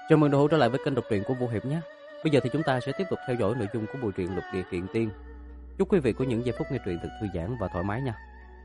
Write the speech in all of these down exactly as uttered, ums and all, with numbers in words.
Chào mừng đồng hữu trở lại với kênh đọc truyện của Vũ Hiệp nhé. Bây giờ thì chúng ta sẽ tiếp tục theo dõi nội dung của bộ truyện Lục Địa Kiện Tiên. Chúc quý vị có những giây phút nghe truyện thật thư giãn và thoải mái nha.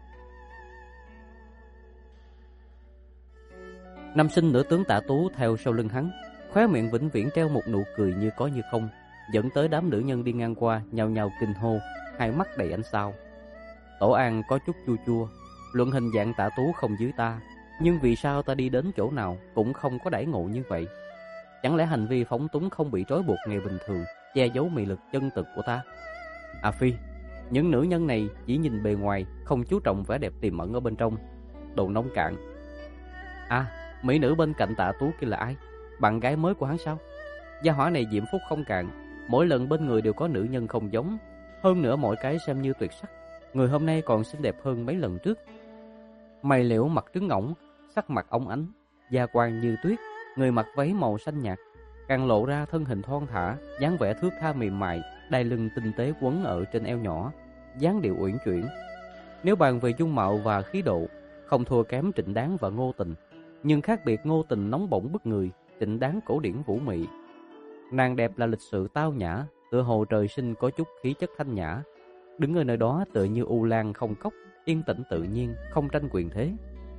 Nam Sinh nửa tướng Tạ Tú theo sau lưng hắn, khóe miệng vĩnh viễn treo một nụ cười như có như không, dẫn tới đám nữ nhân đi ngang qua nhao nhao kinh hô, hai mắt đầy ánh sao. Tổ An có chút chua chua, luận hình dạng Tạ Tú không dưới ta, nhưng vì sao ta đi đến chỗ nào cũng không có đãi ngộ như vậy? Chẳng lẽ hành vi phóng túng không bị trói buộc ngày bình thường che giấu mị lực chân thực của ta? À phi, những nữ nhân này chỉ nhìn bề ngoài, không chú trọng vẻ đẹp tiềm ẩn ở bên trong. Đồ nông cạn. À, mỹ nữ bên cạnh Tạ Tú kia là ai? Bạn gái mới của hắn sao? Gia hỏa này diễm phúc không cạn, mỗi lần bên người đều có nữ nhân không giống, hơn nữa mọi cái xem như tuyệt sắc. Người hôm nay còn xinh đẹp hơn mấy lần trước. Mày liễu mặt trứng ngỗng, sắc mặt óng ánh, da quang như tuyết, người mặc váy màu xanh nhạt, càng lộ ra thân hình thon thả, dáng vẻ thướt tha mềm mại, đai lưng tinh tế quấn ở trên eo nhỏ, dáng điệu uyển chuyển. Nếu bàn về dung mạo và khí độ, không thua kém Trịnh Đáng và Ngô Tình, nhưng khác biệt Ngô Tình nóng bỏng bức người, Trịnh Đáng cổ điển vũ mị. Nàng đẹp là lịch sự tao nhã, tựa hồ trời sinh có chút khí chất thanh nhã, đứng ở nơi đó tựa như u lan không cốc, yên tĩnh tự nhiên, không tranh quyền thế.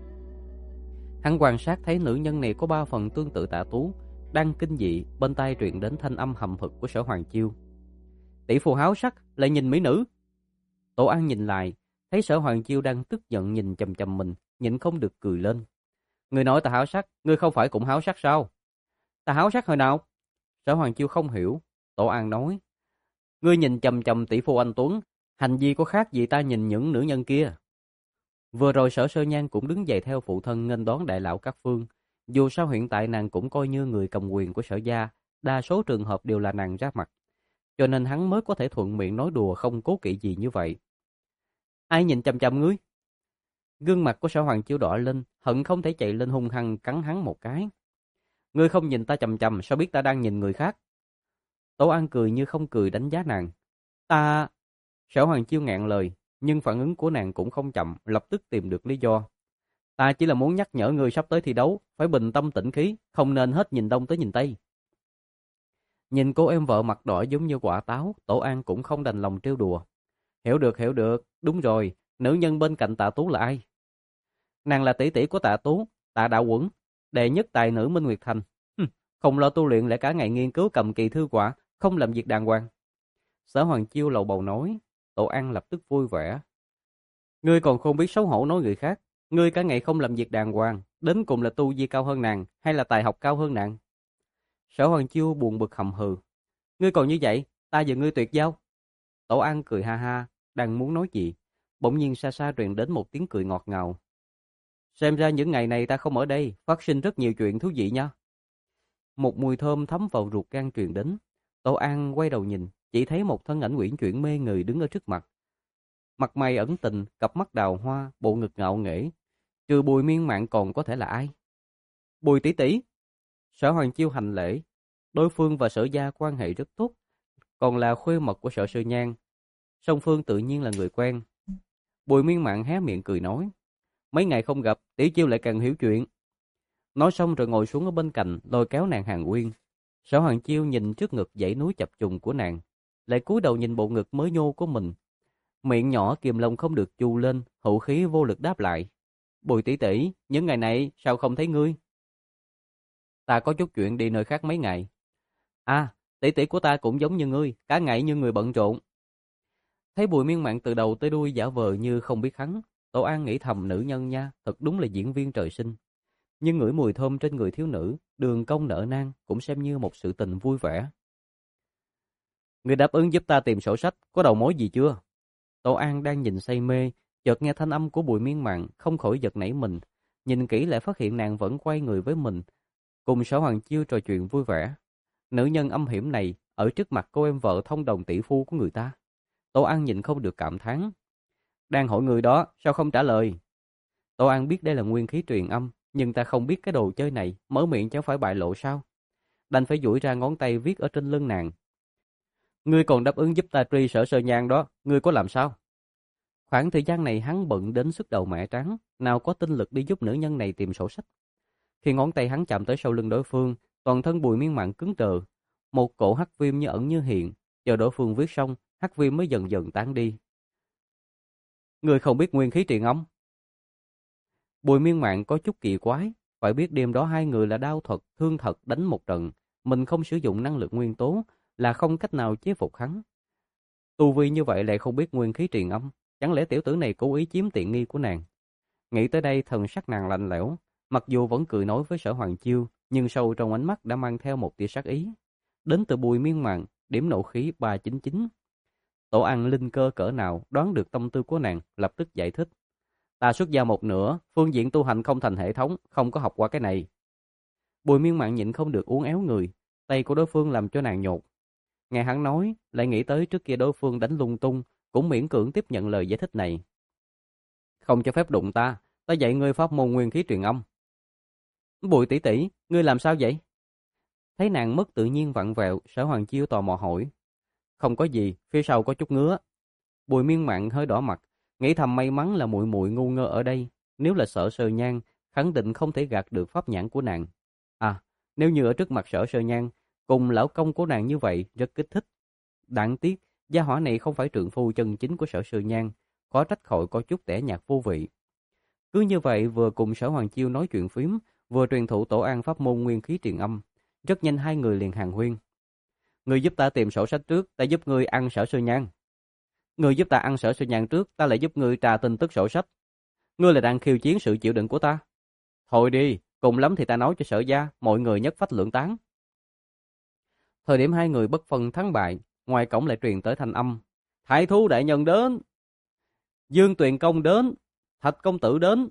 Hắn quan sát thấy nữ nhân này có ba phần tương tự Tạ Tú, đang kinh dị, bên tai truyền đến thanh âm hầm hực của Sở Hoàng Chiêu. Tỷ phu háo sắc lại nhìn mỹ nữ. Tổ An nhìn lại, thấy Sở Hoàng Chiêu đang tức giận nhìn chằm chằm mình, nhịn không được cười lên. Người nói ta háo sắc, ngươi không phải cũng háo sắc sao? Ta háo sắc hồi nào? Sở Hoàng Chiêu không hiểu. Tổ An nói, ngươi nhìn chằm chằm tỷ phu anh Tuấn, hành vi có khác gì ta nhìn những nữ nhân kia? Vừa rồi Sở Sơ Nhan cũng đứng dậy theo phụ thân nghênh đón đại lão các phương. Dù sao hiện tại nàng cũng coi như người cầm quyền của Sở gia, đa số trường hợp đều là nàng ra mặt, cho nên hắn mới có thể thuận miệng nói đùa không cố kỵ gì như vậy. Ai nhìn chằm chằm ngươi? Gương mặt của Sở Hoàng Chiêu đỏ lên, hận không thể chạy lên hung hăng cắn hắn một cái. Ngươi không nhìn ta chằm chằm, sao biết ta đang nhìn người khác? Tổ An cười như không cười đánh giá nàng. Ta... Sở Hoàng Chiêu ngẹn lời, nhưng phản ứng của nàng cũng không chậm, lập tức tìm được lý do. Ta chỉ là muốn nhắc nhở ngươi sắp tới thi đấu, phải bình tâm tĩnh khí, không nên hết nhìn đông tới nhìn tây. Nhìn cô em vợ mặt đỏ giống như quả táo, Tổ An cũng không đành lòng trêu đùa. Hiểu được, hiểu được, đúng rồi, nữ nhân bên cạnh Tạ Tú là ai? Nàng là tỷ tỷ của Tạ Tú, Tạ Đạo Quẩn, đệ nhất tài nữ Minh Nguyệt Thành. Hừm, không lo tu luyện lại cả ngày nghiên cứu cầm kỳ thư quả, không làm việc đàng hoàng. Sở Hoàng Chiêu lầu bầu nói. Tổ An lập tức vui vẻ. Ngươi còn không biết xấu hổ nói người khác. Ngươi cả ngày không làm việc đàng hoàng, đến cùng là tu vi cao hơn nàng hay là tài học cao hơn nàng? Sở Hoàng Chiêu buồn bực hầm hừ. Ngươi còn như vậy, ta và ngươi tuyệt giao. Tổ An cười ha ha, đang muốn nói gì, bỗng nhiên xa xa truyền đến một tiếng cười ngọt ngào. Xem ra những ngày này ta không ở đây, phát sinh rất nhiều chuyện thú vị nha. Một mùi thơm thấm vào ruột gan truyền đến. Tổ An quay đầu nhìn, chỉ thấy một thân ảnh uyển chuyển mê người đứng ở trước mặt. Mặt mày ẩn tình, cặp mắt đào hoa, bộ ngực ngạo nghễ. Trừ Bùi Miên Mạn còn có thể là ai? Bùi tỷ tỷ. Sở Hoàng Chiêu hành lễ. Đối phương và Sở gia quan hệ rất tốt, còn là khuê mật của Sở Sơ Nhan. Song phương tự nhiên là người quen. Bùi Miên Mạn hé miệng cười nói. Mấy ngày không gặp, tỷ Chiêu lại càng hiểu chuyện. Nói xong rồi ngồi xuống ở bên cạnh, lôi kéo nàng Hàn Uyên. Sở Hoàng Chiêu nhìn trước ngực dãy núi chập trùng của nàng, lại cúi đầu nhìn bộ ngực mới nhô của mình. Miệng nhỏ kiềm lòng không được chu lên, hữu khí vô lực đáp lại. Bùi tỷ tỷ, những ngày này sao không thấy ngươi? Ta có chút chuyện đi nơi khác mấy ngày. À, tỷ tỷ của ta cũng giống như ngươi, cả ngày như người bận rộn. Thấy Bùi Miên Mạn từ đầu tới đuôi giả vờ như không biết hắn, Tổ An nghĩ thầm nữ nhân nha, thật đúng là diễn viên trời sinh. Nhưng ngửi mùi thơm trên người thiếu nữ, đường cong nở nang cũng xem như một sự tình vui vẻ. Ngươi đáp ứng giúp ta tìm sổ sách, có đầu mối gì chưa? Tổ An đang nhìn say mê, chợt nghe thanh âm của Bùi Miên Mạn, không khỏi giật nảy mình. Nhìn kỹ lại phát hiện nàng vẫn quay người với mình, cùng Sở Hoàng Chiêu trò chuyện vui vẻ. Nữ nhân âm hiểm này ở trước mặt cô em vợ thông đồng tỷ phu của người ta. Tổ An nhìn không được cảm thán. Đang hỏi người đó, sao không trả lời? Tổ An biết đây là nguyên khí truyền âm, nhưng ta không biết cái đồ chơi này, mở miệng chẳng phải bại lộ sao? Đành phải duỗi ra ngón tay viết ở trên lưng nàng. Ngươi còn đáp ứng giúp ta truy Sở Sơ Nhan đó, ngươi có làm sao? Khoảng thời gian này hắn bận đến sức đầu mẹ trắng, nào có tinh lực đi giúp nữ nhân này tìm sổ sách. Khi ngón tay hắn chạm tới sau lưng đối phương, Toàn thân Bùi Miên Mạn cứng đờ, một cổ hắc viêm như ẩn như hiện, chờ đối phương viết xong, hắc viêm mới dần dần tán đi. Người không biết nguyên khí truyền âm? Bùi Miên Mạn có chút kỳ quái, phải biết đêm đó hai người là đao thuật, thương thật đánh một trận, mình không sử dụng năng lượng nguyên tố là không cách nào chế phục hắn. Tu vi như vậy lại không biết nguyên khí truyền âm, chẳng lẽ tiểu tử này cố ý chiếm tiện nghi của nàng? Nghĩ tới đây thần sắc nàng lạnh lẽo, mặc dù vẫn cười nói với Sở Hoàng Chiêu, nhưng sâu trong ánh mắt đã mang theo một tia sát ý. Đến từ Bùi Miên Mạn, điểm nộ khí ba trăm chín mươi chín. Tổ ăn linh cơ cỡ nào đoán được tâm tư của nàng, lập tức giải thích. Ta xuất gia một nửa, phương diện tu hành không thành hệ thống, không có học qua cái này. Bùi Miên Mạn nhịn không được uốn éo người, tay của đối phương làm cho nàng nhột. Nghe hắn nói, lại nghĩ tới trước kia đối phương đánh lung tung, cũng miễn cưỡng tiếp nhận lời giải thích này. Không cho phép đụng ta, ta dạy ngươi pháp môn nguyên khí truyền âm. Bùi tỷ tỷ, ngươi làm sao vậy? Thấy nàng mất tự nhiên vặn vẹo, Sở Hoàng Chiêu tò mò hỏi. Không có gì, phía sau có chút ngứa. Bùi Miên Mạn hơi đỏ mặt, nghĩ thầm may mắn là muội muội ngu ngơ ở đây, nếu là Sở Sơ Nhan, khẳng định không thể gạt được pháp nhãn của nàng. À, nếu như ở trước mặt Sở Sơ Nhan, cùng lão công của nàng như vậy rất kích thích. Đáng tiếc, gia hỏa này không phải trượng phu chân chính của Sở Sơ Nhan, có trách khỏi có chút tẻ nhạt vô vị. Cứ như vậy vừa cùng Sở Hoàng Chiêu nói chuyện phím, vừa truyền thụ tổ an pháp môn nguyên khí truyền âm, rất nhanh hai người liền hàn huyên. Ngươi giúp ta tìm sổ sách trước, ta giúp ngươi ăn Sở Sơ Nhan. Ngươi giúp ta ăn Sở Sơ Nhan trước, ta lại giúp ngươi tra tin tức sổ sách. Ngươi là đang khiêu chiến sự chịu đựng của ta. Thôi đi, cùng lắm thì ta nói cho Sở gia, mọi người nhất phách lượng tán. Thời điểm hai người bất phân thắng bại, ngoài cổng lại truyền tới thanh âm. Thái thú đại nhân đến. Dương Tuyền Công đến. Thạch công tử đến.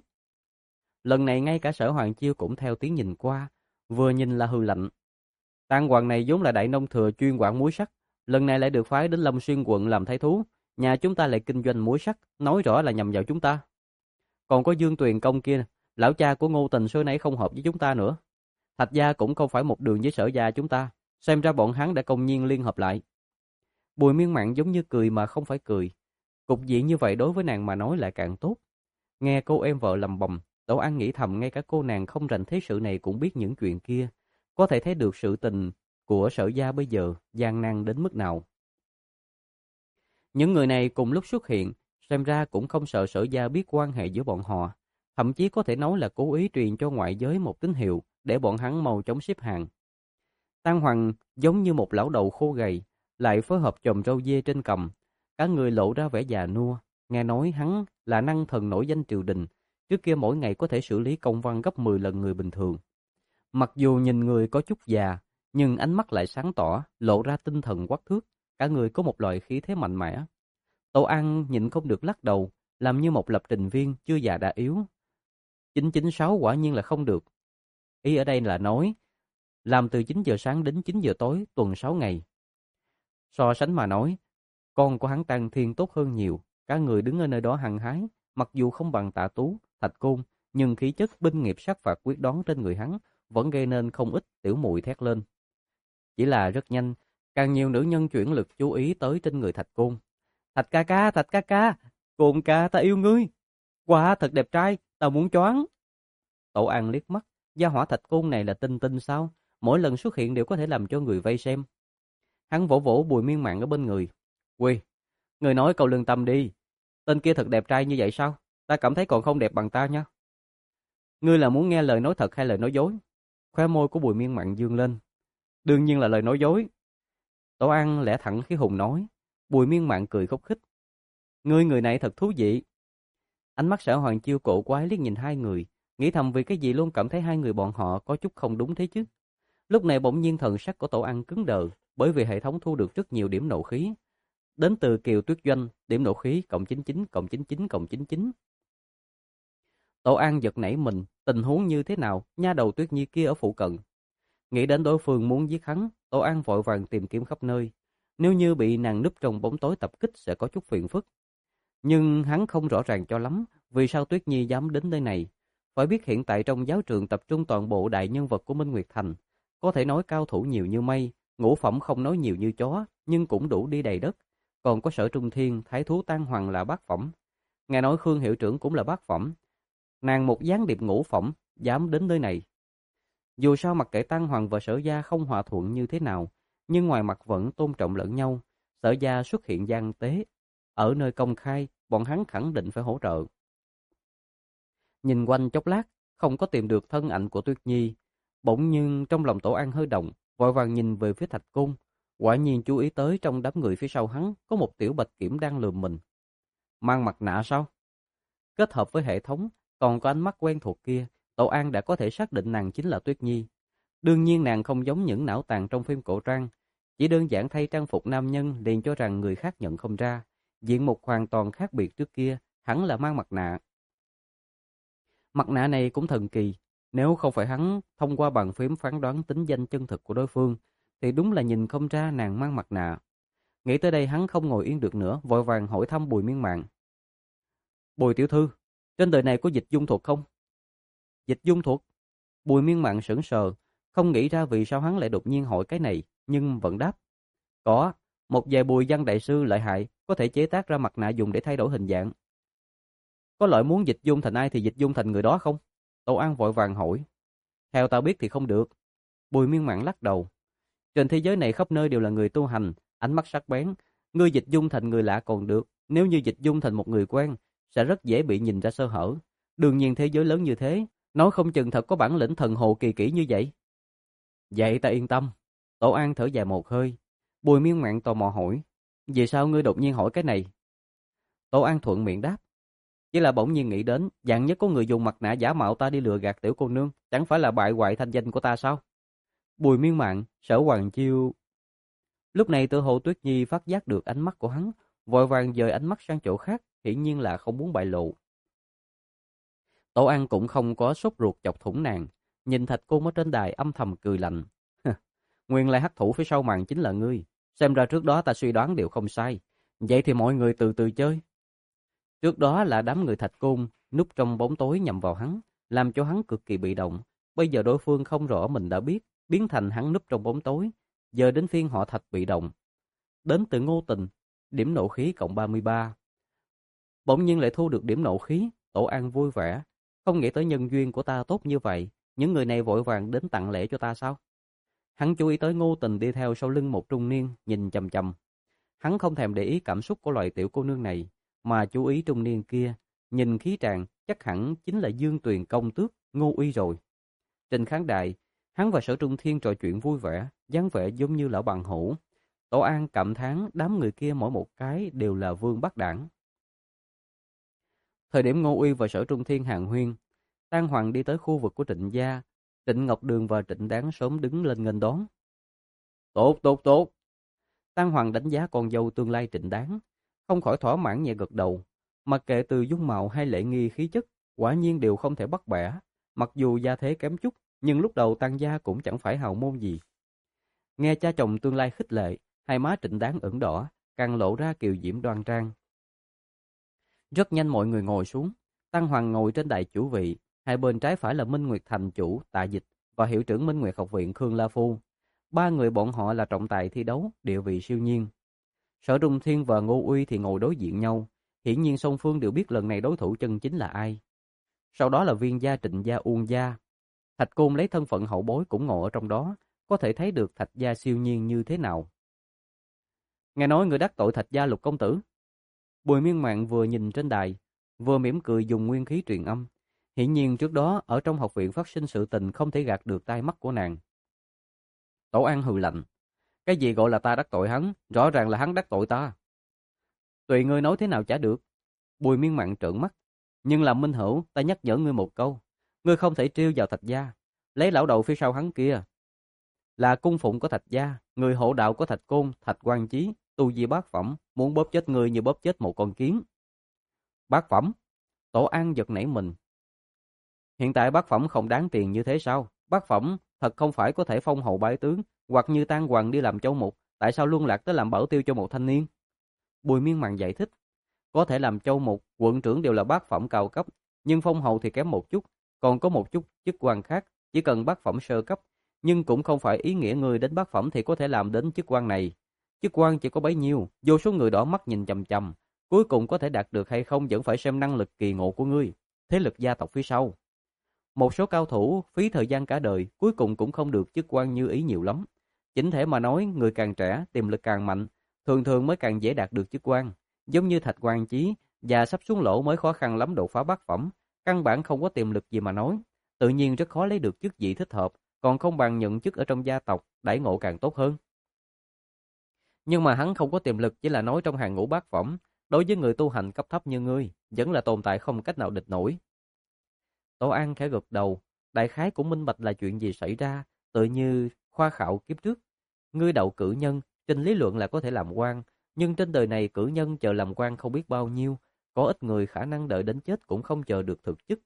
Lần này ngay cả Sở Hoàng Chiêu cũng theo tiếng nhìn qua, vừa nhìn là hư lạnh. Tang Hoàng này vốn là đại nông thừa chuyên quản muối sắt, lần này lại được phái đến Lâm Xuyên quận làm thái thú, nhà chúng ta lại kinh doanh muối sắt, nói rõ là nhằm vào chúng ta. Còn có Dương Tuyền Công kia, lão cha của Ngô Tình xưa nay không hợp với chúng ta nữa. Thạch gia cũng không phải một đường với Sở gia chúng ta, xem ra bọn hắn đã công nhiên liên hợp lại. Bùi Miên Mạn giống như cười mà không phải cười, cục diện như vậy đối với nàng mà nói lại càng tốt. Nghe cô em vợ lầm bầm, Tổ An nghĩ thầm ngay cả cô nàng không rành thế sự này cũng biết những chuyện kia, có thể thấy được sự tình của Sở gia bây giờ gian nan đến mức nào. Những người này cùng lúc xuất hiện, xem ra cũng không sợ Sở gia biết quan hệ giữa bọn họ, thậm chí có thể nói là cố ý truyền cho ngoại giới một tín hiệu để bọn hắn mau chóng xếp hàng. Tang Hoàng giống như một lão đầu khô gầy, lại phối hợp chòm râu dê trên cằm, cả người lộ ra vẻ già nua. Nghe nói hắn là năng thần nổi danh triều đình, trước kia mỗi ngày có thể xử lý công văn gấp mười lần người bình thường. Mặc dù nhìn người có chút già, nhưng ánh mắt lại sáng tỏ, lộ ra tinh thần quắc thước, cả người có một loại khí thế mạnh mẽ. Tổ An nhịn không được lắc đầu, làm như một lập trình viên chưa già đã yếu. chín chín sáu quả nhiên là không được. Ý ở đây là nói, làm từ chín giờ sáng đến chín giờ tối, tuần sáu ngày. So sánh mà nói, con của hắn Tang Thiên tốt hơn nhiều, cả người đứng ở nơi đó hăng hái, mặc dù không bằng Tạ Tú, Thạch Côn, nhưng khí chất binh nghiệp sát phạt quyết đoán trên người hắn vẫn gây nên không ít tiểu muội thét lên. Chỉ là rất nhanh, càng nhiều nữ nhân chuyển lực chú ý tới trên người Thạch Côn. Thạch ca ca, Thạch ca ca, Côn ca ta yêu ngươi. Wow, thật đẹp trai, ta muốn choáng. Tổ An liếc mắt, gia hỏa Thạch Côn này là tinh tinh sao? Mỗi lần xuất hiện đều có thể làm cho người vây xem. Hắn vỗ vỗ Bùi Miên Mạn ở bên người. Quy, người nói câu lương tâm đi. Tên kia thật đẹp trai như vậy sao? Ta cảm thấy còn không đẹp bằng ta nha. Ngươi là muốn nghe lời nói thật hay lời nói dối? Khóe môi của Bùi Miên Mạn dương lên. Đương nhiên là lời nói dối. Tổ An lẽ thẳng khí hùng nói. Bùi Miên Mạn cười khúc khích. Ngươi người này thật thú vị. Ánh mắt Sở Hoàng Chiêu cổ quái liếc nhìn hai người, nghĩ thầm vì cái gì luôn cảm thấy hai người bọn họ có chút không đúng thế chứ. Lúc này bỗng nhiên thần sắc của Tổ An cứng đờ, bởi vì hệ thống thu được rất nhiều điểm nộ khí. Đến từ Kiều Tuyết Doanh, điểm nộ khí cộng chín mươi chín, cộng chín mươi chín, cộng chín mươi chín. Tổ An giật nảy mình, tình huống như thế nào, nha đầu Tuyết Nhi kia ở phụ cận. Nghĩ đến đối phương muốn giết hắn, Tổ An vội vàng tìm kiếm khắp nơi. Nếu như bị nàng núp trong bóng tối tập kích sẽ có chút phiền phức. Nhưng hắn không rõ ràng cho lắm vì sao Tuyết Nhi dám đến nơi này. Phải biết hiện tại trong giáo trường tập trung toàn bộ đại nhân vật của Minh Nguyệt Thành. Có thể nói cao thủ nhiều như mây, ngũ phẩm không nói nhiều như chó, nhưng cũng đủ đi đầy đất. Còn có Sở Trung Thiên, Thái thú Tang Hoàng là bát phẩm. Nghe nói Khương hiệu trưởng cũng là bát phẩm. Nàng một gián điệp ngũ phẩm, dám đến nơi này. Dù sao mặc kệ Tăng Hoàng và Sở Gia không hòa thuận như thế nào, nhưng ngoài mặt vẫn tôn trọng lẫn nhau. Sở Gia xuất hiện gian tế, ở nơi công khai, bọn hắn khẳng định phải hỗ trợ. Nhìn quanh chốc lát, không có tìm được thân ảnh của Tuyết Nhi. Bỗng nhưng trong lòng Tổ An hơi động, vội vàng nhìn về phía Thạch Côn. Quả nhiên chú ý tới trong đám người phía sau hắn có một tiểu bạch kiểm đang lườm mình. Mang mặt nạ sao? Kết hợp với hệ thống, còn có ánh mắt quen thuộc kia, Tổ An đã có thể xác định nàng chính là Tuyết Nhi. Đương nhiên nàng không giống những não tàn trong phim cổ trang, chỉ đơn giản thay trang phục nam nhân liền cho rằng người khác nhận không ra. Diện mục hoàn toàn khác biệt trước kia, hắn là mang mặt nạ. Mặt nạ này cũng thần kỳ, nếu không phải hắn thông qua bàn phím phán đoán tính danh chân thực của đối phương, thì đúng là nhìn không ra nàng mang mặt nạ. Nghĩ tới đây hắn không ngồi yên được nữa, vội vàng hỏi thăm Bùi Miên Mạn. Bùi tiểu thư, trên đời này có dịch dung thuật không? Dịch dung thuật? Bùi Miên Mạn sững sờ, không nghĩ ra vì sao hắn lại đột nhiên hỏi cái này, nhưng vẫn đáp. Có, một vài Bùi văn đại sư lợi hại, có thể chế tác ra mặt nạ dùng để thay đổi hình dạng. Có loại muốn dịch dung thành ai thì dịch dung thành người đó không? Tô An vội vàng hỏi. Theo ta biết thì không được. Bùi Miên Mạn lắc đầu. Trên thế giới này khắp nơi đều là người tu hành, ánh mắt sắc bén. Ngươi dịch dung thành người lạ còn được, nếu như dịch dung thành một người quen, sẽ rất dễ bị nhìn ra sơ hở. Đương nhiên thế giới lớn như thế, nói không chừng thật có bản lĩnh thần hồ kỳ kỹ như vậy. Vậy ta yên tâm. Tổ An thở dài một hơi. Bùi Miên Mạn tò mò hỏi. Vì sao ngươi đột nhiên hỏi cái này? Tổ An thuận miệng đáp. Chỉ là bỗng nhiên nghĩ đến, dạng nhất có người dùng mặt nạ giả mạo ta đi lừa gạt tiểu cô nương, chẳng phải là bại hoại thanh danh của ta sao? Bùi Miên Mạn, Sở Hoàng Chiêu. Lúc này Tự Hồ Tuyết Nhi phát giác được ánh mắt của hắn, vội vàng dời ánh mắt sang chỗ khác, hiển nhiên là không muốn bại lộ. Tổ An cũng không có sốt ruột chọc thủng nàng, nhìn Thạch Côn ở trên đài âm thầm cười lạnh. Nguyên lai hắc thủ phía sau màn chính là ngươi, xem ra trước đó ta suy đoán đều không sai, vậy thì mọi người từ từ chơi. Trước đó là đám người Thạch Côn núp trong bóng tối nhằm vào hắn, làm cho hắn cực kỳ bị động. Bây giờ đối phương không rõ mình đã biết, biến thành hắn núp trong bóng tối. Giờ đến phiên họ Thạch bị động. Đến từ Ngô Tình, điểm nộ khí cộng ba mươi ba. Bỗng nhiên lại thu được điểm nộ khí, Tổ An vui vẻ. Không nghĩ tới nhân duyên của ta tốt như vậy, những người này vội vàng đến tặng lễ cho ta sao? Hắn chú ý tới Ngô Tình đi theo sau lưng một trung niên, nhìn chằm chằm. Hắn không thèm để ý cảm xúc của loại tiểu cô nương này, mà chú ý trung niên kia, nhìn khí tràng chắc hẳn chính là Dương Tuyền công tước Ngô Uy rồi. Trên khán đài, hắn và Sở Trung Thiên trò chuyện vui vẻ, dáng vẻ giống như lão bằng hữu. Tổ An cảm thán đám người kia mỗi một cái đều là vương bắt đảng. Thời điểm Ngô Uy và Sở Trung Thiên hàn huyên, Tang Hoàng đi tới khu vực của Trịnh gia. Trịnh Ngọc Đường và Trịnh Đáng sớm đứng lên nghênh đón. Tốt, tốt, tốt. Tang Hoàng đánh giá con dâu tương lai Trịnh Đáng, không khỏi thỏa mãn nhẹ gật đầu. Mặc kệ từ dung mạo hay lễ nghi khí chất, quả nhiên đều không thể bắt bẻ. Mặc dù gia thế kém chút, nhưng lúc đầu Tang gia cũng chẳng phải hào môn gì. Nghe cha chồng tương lai khích lệ, hai má Trịnh Đáng ửng đỏ, càng lộ ra kiều diễm đoan trang. Rất nhanh mọi người ngồi xuống, Tang Hoàng ngồi trên đại chủ vị, hai bên trái phải là Minh Nguyệt thành chủ Tạ Dịch và hiệu trưởng Minh Nguyệt học viện Khương La Phu. Ba người bọn họ là trọng tài thi đấu, địa vị siêu nhiên. Sở Trung Thiên và Ngô Uy thì ngồi đối diện nhau, hiển nhiên song phương đều biết lần này đối thủ chân chính là ai. Sau đó là Viên gia, Trịnh gia, Uông gia. Thạch Côn lấy thân phận hậu bối cũng ngồi ở trong đó, có thể thấy được Thạch gia siêu nhiên như thế nào. Nghe nói người đắc tội Thạch gia Lục công tử. Bùi Miên Mạn vừa nhìn trên đài, vừa mỉm cười dùng nguyên khí truyền âm. Hiển nhiên trước đó ở trong học viện phát sinh sự tình không thể gạt được tai mắt của nàng. Tổ An hừ lạnh. Cái gì gọi là ta đắc tội hắn, rõ ràng là hắn đắc tội ta. Tùy ngươi nói thế nào chả được. Bùi Miên Mạn trợn mắt. Nhưng làm minh hữu, ta nhắc nhở ngươi một câu. Ngươi không thể trêu vào Thạch gia, lấy lão đầu phía sau hắn kia. Là cung phụng của Thạch gia, người hộ đạo của Thạch Côn, Thạch Quan Chí, tu vi bát phẩm, muốn bóp chết ngươi như bóp chết một con kiến. Bát phẩm? Tổ An giật nảy mình. Hiện tại bát phẩm không đáng tiền như thế sao? Bát phẩm thật không phải có thể phong hầu bái tướng, hoặc như Tang Hoàng đi làm châu mục, tại sao luôn lạc tới làm bảo tiêu cho một thanh niên? Bùi Miên Mạn giải thích, có thể làm châu mục, quận trưởng đều là bát phẩm cao cấp, nhưng phong hầu thì kém một chút, còn có một chút chức quan khác, chỉ cần bát phẩm sơ cấp, nhưng cũng không phải ý nghĩa người đến bát phẩm thì có thể làm đến chức quan này. Chức quan chỉ có bấy nhiêu, vô số người đỏ mắt nhìn chằm chằm, cuối cùng có thể đạt được hay không vẫn phải xem năng lực kỳ ngộ của ngươi, thế lực gia tộc phía sau. Một số cao thủ phí thời gian cả đời, cuối cùng cũng không được chức quan như ý nhiều lắm. Chính thể mà nói, người càng trẻ, tiềm lực càng mạnh, thường thường mới càng dễ đạt được chức quan. Giống như Thạch Quan Chí, và sắp xuống lỗ mới khó khăn lắm đột phá bát phẩm, căn bản không có tiềm lực gì mà nói, tự nhiên rất khó lấy được chức vị thích hợp, còn không bằng nhận chức ở trong gia tộc, đãi ngộ càng tốt hơn. Nhưng mà hắn không có tiềm lực chỉ là nói trong hàng ngũ bát phẩm, đối với người tu hành cấp thấp như ngươi, vẫn là tồn tại không cách nào địch nổi. Tổ An khẽ gật đầu, đại khái cũng minh bạch là chuyện gì xảy ra, tự như khoa khảo kiếp trước. Ngươi đậu cử nhân, trên lý luận là có thể làm quan, nhưng trên đời này cử nhân chờ làm quan không biết bao nhiêu, có ít người khả năng đợi đến chết cũng không chờ được thực chức.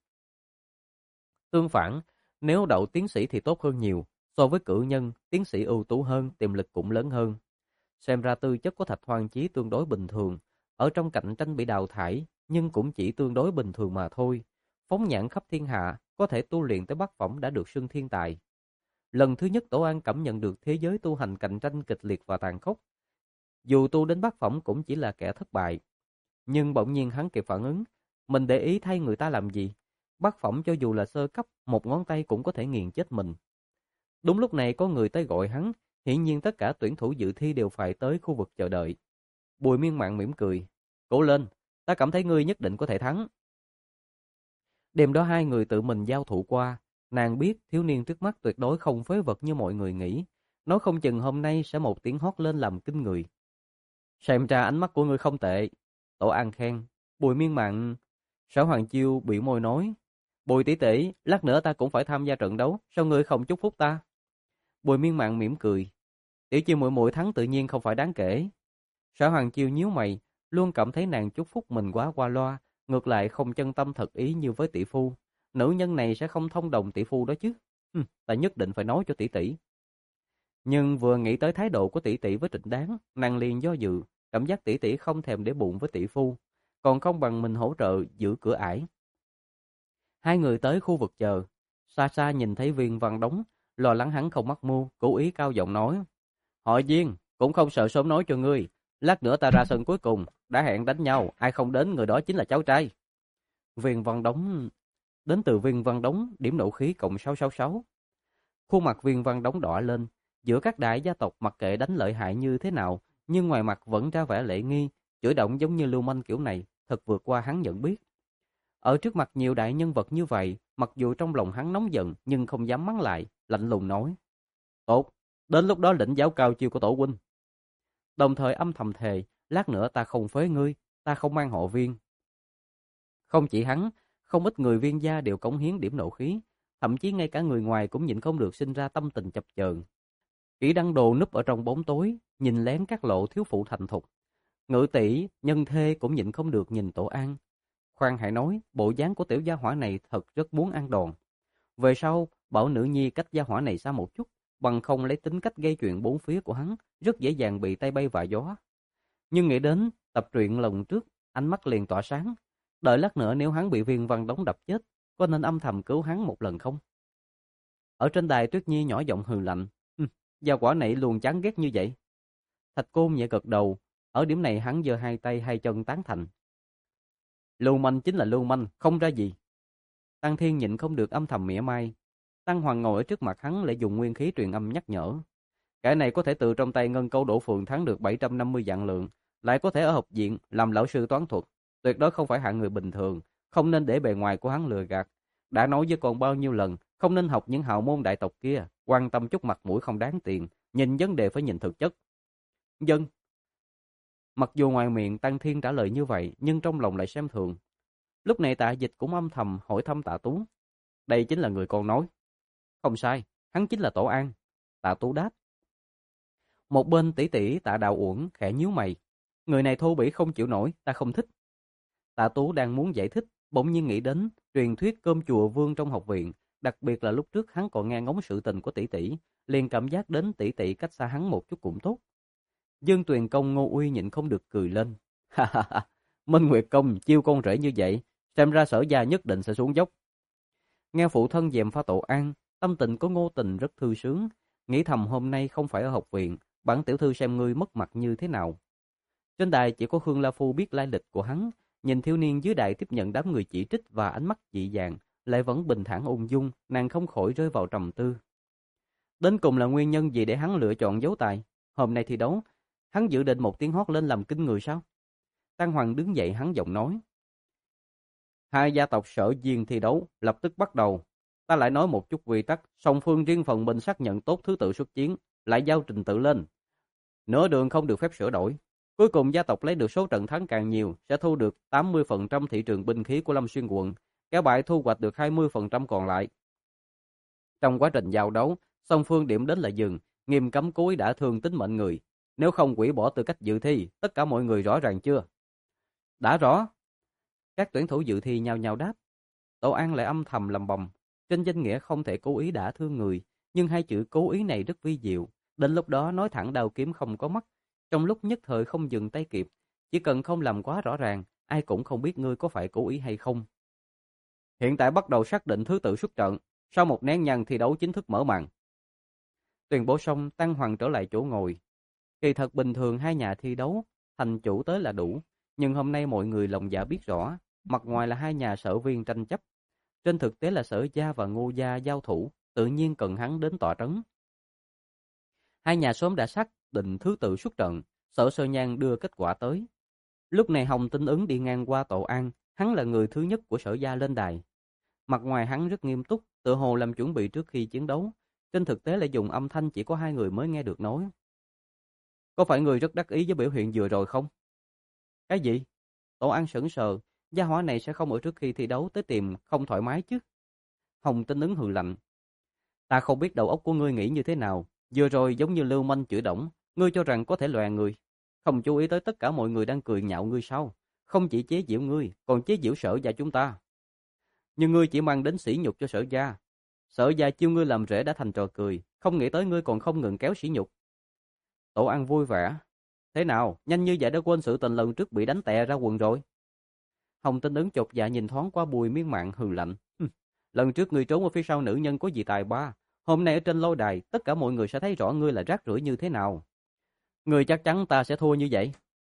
Tương phản, nếu đậu tiến sĩ thì tốt hơn nhiều, so với cử nhân, tiến sĩ ưu tú hơn, tiềm lực cũng lớn hơn. Xem ra tư chất của Thạch Hoang Chí tương đối bình thường, ở trong cạnh tranh bị đào thải, nhưng cũng chỉ tương đối bình thường mà thôi. Phóng nhãn khắp thiên hạ, có thể tu luyện tới bát phẩm đã được xưng thiên tài. Lần thứ nhất Tổ An cảm nhận được thế giới tu hành cạnh tranh kịch liệt và tàn khốc. Dù tu đến bát phẩm cũng chỉ là kẻ thất bại. Nhưng bỗng nhiên hắn kịp phản ứng, mình để ý thay người ta làm gì? Bát phẩm cho dù là sơ cấp, một ngón tay cũng có thể nghiền chết mình. Đúng lúc này có người tới gọi hắn, hiển nhiên tất cả tuyển thủ dự thi đều phải tới khu vực chờ đợi. Bùi Miên Mạn mỉm cười, cố lên, ta cảm thấy ngươi nhất định có thể thắng. Đêm đó hai người tự mình giao thủ qua, nàng biết thiếu niên trước mắt tuyệt đối không phế vật như mọi người nghĩ, nói không chừng hôm nay sẽ một tiếng hót lên làm kinh người. Xem ra ánh mắt của ngươi không tệ, Tổ An khen. Bùi Miên Mạn, Sở Hoàng Chiêu bị môi nói, Bùi tỷ tỷ, lát nữa ta cũng phải tham gia trận đấu, sao ngươi không chúc phúc ta? Bùi Miên Mạn mỉm cười, tiểu Chiêu muội muội thắng tự nhiên không phải đáng kể. Sở Hoàng Chiêu nhíu mày, luôn cảm thấy nàng chúc phúc mình quá qua loa, ngược lại không chân tâm thật ý như với tỷ phu. Nữ nhân này sẽ không thông đồng tỷ phu đó chứ. Hừm, ta nhất định phải nói cho tỷ tỷ. Nhưng vừa nghĩ tới thái độ của tỷ tỷ với Trịnh Đáng, nàng liền do dự, cảm giác tỷ tỷ không thèm để bụng với tỷ phu, còn không bằng mình hỗ trợ giữ cửa ải. Hai người tới khu vực chờ, xa xa nhìn thấy Viên Văn Đống, lo lắng hắn không mắc mưu, cố ý cao giọng nói: "Hội Viên, cũng không sợ sớm nói cho ngươi, lát nữa ta ra sân cuối cùng, đã hẹn đánh nhau, ai không đến người đó chính là cháu trai." Viên Văn Đống đến từ Viên Văn Đống, điểm nộ khí cộng sáu sáu sáu. Khuôn mặt Viên Văn Đống đỏ lên, giữa các đại gia tộc mặc kệ đánh lợi hại như thế nào, nhưng ngoài mặt vẫn ra vẻ lễ nghi, chửi động giống như lưu manh kiểu này, thật vượt qua hắn nhận biết. Ở trước mặt nhiều đại nhân vật như vậy, mặc dù trong lòng hắn nóng giận nhưng không dám mắng lại, lạnh lùng nói: "Tốt, đến lúc đó lĩnh giáo cao chiêu của tổ huynh." Đồng thời âm thầm thề, lát nữa ta không phế ngươi, ta không mang họ Viên. Không chỉ hắn, không ít người Viên gia đều cống hiến điểm nộ khí, thậm chí ngay cả người ngoài cũng nhịn không được sinh ra tâm tình chập chờn. Kỷ Đăng Đồ núp ở trong bóng tối, nhìn lén các lộ thiếu phụ thành thục. Ngự tỷ, nhân thê cũng nhịn không được nhìn Tổ An. Khoan hãy nói, bộ dáng của tiểu gia hỏa này thật rất muốn ăn đòn. Về sau, bảo nữ nhi cách gia hỏa này xa một chút, bằng không lấy tính cách gây chuyện bốn phía của hắn, rất dễ dàng bị tay bay vạ gió. Nhưng nghĩ đến tập truyện lần trước, ánh mắt liền tỏa sáng. Đợi lát nữa nếu hắn bị Viên Văn Đống đập chết, có nên âm thầm cứu hắn một lần không? Ở trên đài Tuyết Nhi nhỏ giọng hừ lạnh, gia quả này luôn chán ghét như vậy. Thạch Côn nhẹ gật đầu, ở điểm này hắn giơ hai tay hai chân tán thành. Lưu manh chính là lưu manh, không ra gì. Tăng Thiên nhịn không được âm thầm mỉa mai. Tăng Hoàng ngồi ở trước mặt hắn lại dùng nguyên khí truyền âm nhắc nhở. Cái này có thể từ trong tay Ngân Câu Đổ Phường thắng được bảy trăm năm mươi vạn lượng, lại có thể ở học viện làm lão sư toán thuật, tuyệt đối không phải hạng người bình thường, không nên để bề ngoài của hắn lừa gạt. Đã nói với con bao nhiêu lần, không nên học những hào môn đại tộc kia, quan tâm chút mặt mũi không đáng tiền, nhìn vấn đề phải nhìn thực chất. Dân. Mặc dù ngoài miệng Tăng Thiên trả lời như vậy, nhưng trong lòng lại xem thường. Lúc này Tạ Dịch cũng âm thầm hỏi thăm Tạ Tú. Đây chính là người con nói. Không sai, hắn chính là Tổ An. Tạ Tú đáp. Một bên tỷ tỷ Tạ Đạo Uẩn khẽ nhíu mày. Người này thô bỉ không chịu nổi, ta không thích. Tạ Tú đang muốn giải thích, bỗng nhiên nghĩ đến truyền thuyết cơm chùa vương trong học viện, đặc biệt là lúc trước hắn còn nghe ngóng sự tình của tỷ tỷ, liền cảm giác đến tỷ tỷ cách xa hắn một chút cũng tốt. Dương Tuyền Công Ngô Uy nhịn không được cười lên. Ha ha ha, Minh Nguyệt Công chiêu con rể như vậy, xem ra Sở gia nhất định sẽ xuống dốc. Nghe phụ thân dèm pha Tổ An, tâm tình của Ngô Tình rất thư sướng, nghĩ thầm hôm nay không phải ở học viện, bản tiểu thư xem ngươi mất mặt như thế nào. Trên đài chỉ có Khương La Phu biết lai lịch của hắn, nhìn thiếu niên dưới đài tiếp nhận đám người chỉ trích và ánh mắt dị dạng, lại vẫn bình thản ung dung, nàng không khỏi rơi vào trầm tư. Đến cùng là nguyên nhân gì để hắn lựa chọn giấu tài? Hôm nay thi đấu, hắn dự định một tiếng hót lên làm kinh người sao? Tăng Hoàng đứng dậy hắn giọng nói. Hai gia tộc Sở Diên thi đấu, lập tức bắt đầu. Ta lại nói một chút quy tắc, song phương riêng phần mình xác nhận tốt thứ tự xuất chiến, lại giao trình tự lên. Nửa đường không được phép sửa đổi. Cuối cùng gia tộc lấy được số trận thắng càng nhiều, sẽ thu được tám mươi phần trăm thị trường binh khí của Lâm Xuyên quận, kẻ bại thu hoạch được hai mươi phần trăm còn lại. Trong quá trình giao đấu, song phương điểm đến là dừng, nghiêm cấm cố ý đả thương tính mệnh người. Nếu không hủy bỏ tư cách dự thi, tất cả mọi người rõ ràng chưa? Đã rõ. Các tuyển thủ dự thi nhao nhao đáp. Tổ An lại âm thầm lầm bầm. Trên danh nghĩa không thể cố ý đả thương người, nhưng hai chữ cố ý này rất vi diệu. Đến lúc đó nói thẳng đao kiếm không có mắt. Trong lúc nhất thời không dừng tay kịp, chỉ cần không làm quá rõ ràng, ai cũng không biết ngươi có phải cố ý hay không. Hiện tại bắt đầu xác định thứ tự xuất trận. Sau một nén nhang thi đấu chính thức mở màn. Tuyên bố xong, Tăng Hoàng trở lại chỗ ngồi. Kỳ thật bình thường hai nhà thi đấu, thành chủ tới là đủ. Nhưng hôm nay mọi người lòng dạ biết rõ, mặt ngoài là hai nhà sở viên tranh chấp. Trên thực tế là Sở gia và Ngô gia giao thủ, tự nhiên cần hắn đến tọa trấn. Hai nhà sớm đã xác định thứ tự xuất trận, Sở Sơ Nhan đưa kết quả tới. Lúc này Hồng Tinh Ứng đi ngang qua Tổ An, hắn là người thứ nhất của Sở gia lên đài. Mặt ngoài hắn rất nghiêm túc, tự hồ làm chuẩn bị trước khi chiến đấu. Trên thực tế lại dùng âm thanh chỉ có hai người mới nghe được nói. Có phải người rất đắc ý với biểu hiện vừa rồi không? Cái gì? Tổ An sững sờ, gia hỏa này sẽ không ở trước khi thi đấu tới tìm không thoải mái chứ? Hồng Tinh Ứng hừ lạnh. Ta không biết đầu óc của ngươi nghĩ như thế nào, vừa rồi giống như lưu manh chửi đổng, ngươi cho rằng có thể lòe người. Không chú ý tới tất cả mọi người đang cười nhạo ngươi sao? Không chỉ chế giễu ngươi, còn chế giễu Sở gia chúng ta. Nhưng ngươi chỉ mang đến sỉ nhục cho Sở gia. Sở gia chiêu ngươi làm rể đã thành trò cười, không nghĩ tới ngươi còn không ngừng kéo sỉ nhục. Tổ An vui vẻ. Thế nào, nhanh như vậy đã quên sự tình lần trước bị đánh tè ra quần rồi? Hồng Tinh Ứng chột dạ nhìn thoáng qua Bùi Miên Mạn hừ lạnh. Lần trước ngươi trốn ở phía sau nữ nhân có gì tài ba, hôm nay ở trên lôi đài, tất cả mọi người sẽ thấy rõ ngươi là rác rưởi như thế nào. Ngươi chắc chắn ta sẽ thua như vậy.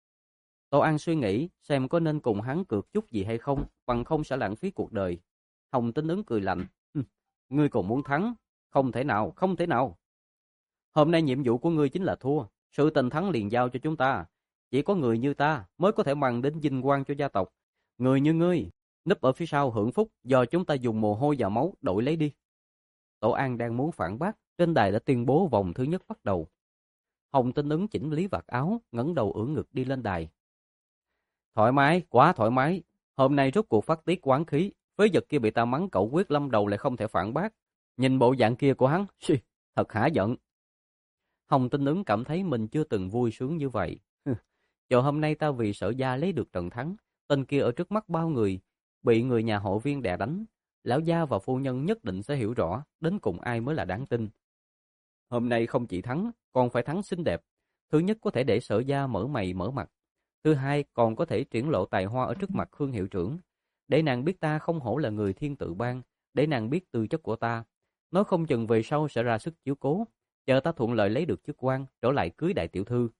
Tổ An suy nghĩ xem có nên cùng hắn cược chút gì hay không, bằng không sẽ lãng phí cuộc đời. Hồng Tinh Ứng cười lạnh. Ngươi còn muốn thắng? Không thể nào, không thể nào. Hôm nay nhiệm vụ của ngươi chính là thua, sự tình thắng liền giao cho chúng ta. Chỉ có người như ta mới có thể mang đến vinh quang cho gia tộc. Người như ngươi, núp ở phía sau hưởng phúc do chúng ta dùng mồ hôi và máu đổi lấy đi. Tổ An đang muốn phản bác, trên đài đã tuyên bố vòng thứ nhất bắt đầu. Hồng Tinh Ứng chỉnh lý vạt áo, ngẩng đầu ưỡn ngực đi lên đài. Thoải mái, quá thoải mái. Hôm nay rốt cuộc phát tiết quán khí, phế vật kia bị ta mắng cậu quyết lâm đầu lại không thể phản bác. Nhìn bộ dạng kia của hắn, thật hả giận. Hồng Tinh Ứng cảm thấy mình chưa từng vui sướng như vậy. Chờ hôm nay ta vì Sở gia lấy được trận thắng, tên kia ở trước mắt bao người, bị người nhà hộ viên đè đánh. Lão gia và phu nhân nhất định sẽ hiểu rõ đến cùng ai mới là đáng tin. Hôm nay không chỉ thắng, còn phải thắng xinh đẹp. Thứ nhất có thể để Sở gia mở mày mở mặt. Thứ hai còn có thể triển lộ tài hoa ở trước mặt Khương hiệu trưởng. Để nàng biết ta không hổ là người thiên tự ban, để nàng biết tư chất của ta. Nói không chừng về sau sẽ ra sức chiếu cố, chờ ta thuận lợi lấy được chức quan, trở lại cưới đại tiểu thư.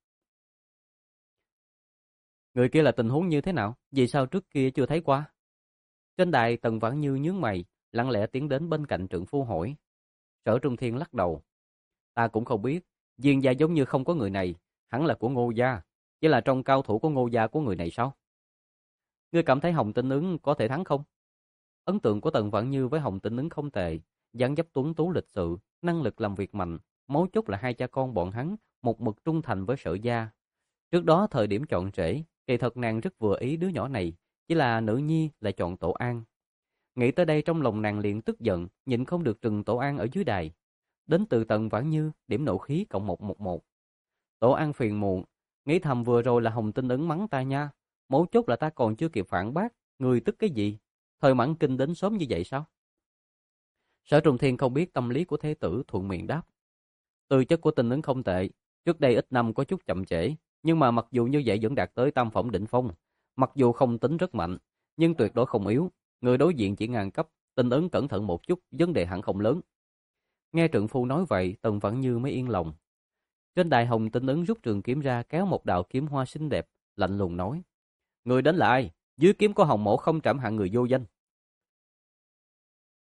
Người kia là tình huống như thế nào? Vì sao trước kia chưa thấy qua? Trên đài Tần Vãn Như nhướng mày, lặng lẽ tiến đến bên cạnh trượng phu hỏi. Sở Trung Thiên lắc đầu. Ta cũng không biết, Diên gia giống như không có người này, hẳn là của Ngô gia, chỉ là trong cao thủ của Ngô gia của người này sao? Ngươi cảm thấy Hồng Tinh Ứng có thể thắng không? Ấn tượng của Tần Vãn Như với Hồng Tinh Ứng không tệ, dáng dấp tuấn tú lịch sự, năng lực làm việc mạnh, mấu chốt là hai cha con bọn hắn một mực trung thành với Sở gia. Trước đó thời điểm chọn rể, kỳ thật nàng rất vừa ý đứa nhỏ này, chỉ là nữ nhi lại chọn Tổ An. Nghĩ tới đây trong lòng nàng liền tức giận, nhịn không được trừng Tổ An ở dưới đài. Đến từ Tần Vãn Như, điểm nộ khí cộng một một một. Tổ An phiền muộn, nghĩ thầm vừa rồi là Hồng Tinh Ứng mắng ta nha, mấu chốt là ta còn chưa kịp phản bác, người tức cái gì? Thời mãn kinh đến sớm như vậy sao? Sở Trùng Thiên không biết tâm lý của thế tử, thuận miệng đáp. Tư chất của Tinh Ứng không tệ, trước đây ít năm có chút chậm trễ, nhưng mà mặc dù như vậy vẫn đạt tới tam phẩm đỉnh phong. Mặc dù không tính rất mạnh, nhưng tuyệt đối không yếu. Người đối diện chỉ ngang cấp, Tinh Ứng cẩn thận một chút, vấn đề hẳn không lớn. Nghe trượng phu nói vậy, Tần Vãn Như mới yên lòng. Trên đài Hồng Tinh Ứng rút trường kiếm ra, kéo một đạo kiếm hoa xinh đẹp, lạnh lùng nói. Người đến là ai? Dưới kiếm của Hồng Mỗ không trảm hạng người vô danh.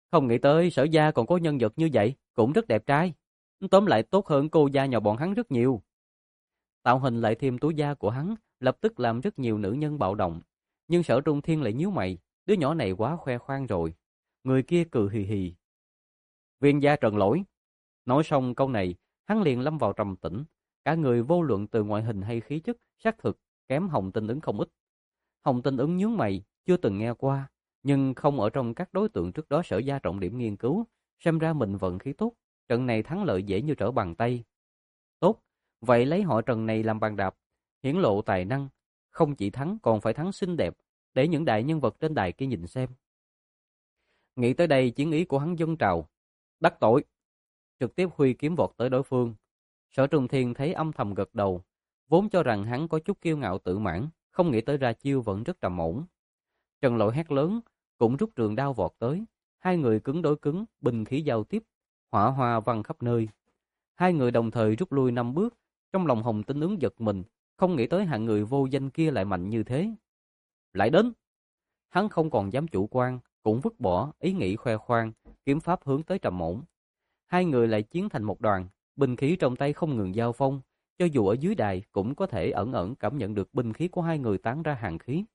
Không nghĩ tới Sở gia còn có nhân vật như vậy, cũng rất đẹp trai. Tóm lại tốt hơn cô gia nhà bọn hắn rất nhiều. Tạo hình lại thêm túi da của hắn, lập tức làm rất nhiều nữ nhân bạo động. Nhưng Sở Trung Thiên lại nhíu mày, đứa nhỏ này quá khoe khoang rồi. Người kia cười hì hì. Viên gia Trần Lỗi. Nói xong câu này, hắn liền lâm vào trầm tĩnh. Cả người vô luận từ ngoại hình hay khí chất, xác thực, kém Hồng Tinh Ứng không ít. Hồng Tinh Ứng nhướng mày, chưa từng nghe qua, nhưng không ở trong các đối tượng trước đó Sở gia trọng điểm nghiên cứu, xem ra mình vận khí tốt, trận này thắng lợi dễ như trở bàn tay. Tốt, vậy lấy họ Trần này làm bàn đạp, hiển lộ tài năng, không chỉ thắng còn phải thắng xinh đẹp, để những đại nhân vật trên đài kia nhìn xem. Nghĩ tới đây chiến ý của hắn dâng trào, đắc tội, trực tiếp huy kiếm vọt tới đối phương. Sở Trung Thiên thấy âm thầm gật đầu, vốn cho rằng hắn có chút kiêu ngạo tự mãn, không nghĩ tới ra chiêu vẫn rất trầm ổn. Trần Lỗi hét lớn, cũng rút trường đao vọt tới, hai người cứng đối cứng, binh khí giao tiếp, hỏa hoa văng khắp nơi. Hai người đồng thời rút lui năm bước, trong lòng Hồng Tinh Ứng giật mình, không nghĩ tới hạng người vô danh kia lại mạnh như thế. Lại đến! Hắn không còn dám chủ quan, cũng vứt bỏ ý nghĩ khoe khoang, kiếm pháp hướng tới trầm ổn. Hai người lại chiến thành một đoàn, binh khí trong tay không ngừng giao phong, cho dù ở dưới đài cũng có thể ẩn ẩn cảm nhận được binh khí của hai người tán ra hàn khí.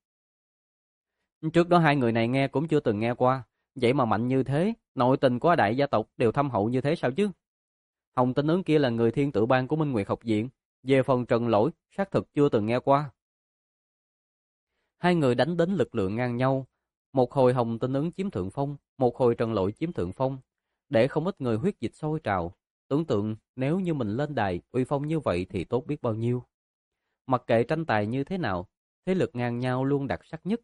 Trước đó hai người này nghe cũng chưa từng nghe qua, vậy mà mạnh như thế, nội tình của đại gia tộc đều thâm hậu như thế sao chứ? Hồng Tinh Ứng kia là người thiên tự ban của Minh Nguyệt học viện, về phần Trần Lỗi, xác thực chưa từng nghe qua. Hai người đánh đến lực lượng ngang nhau, một hồi Hồng Tinh Ứng chiếm thượng phong, một hồi Trần Lỗi chiếm thượng phong, để không ít người huyết dịch sôi trào, tưởng tượng nếu như mình lên đài uy phong như vậy thì tốt biết bao nhiêu. Mặc kệ tranh tài như thế nào, thế lực ngang nhau luôn đặc sắc nhất.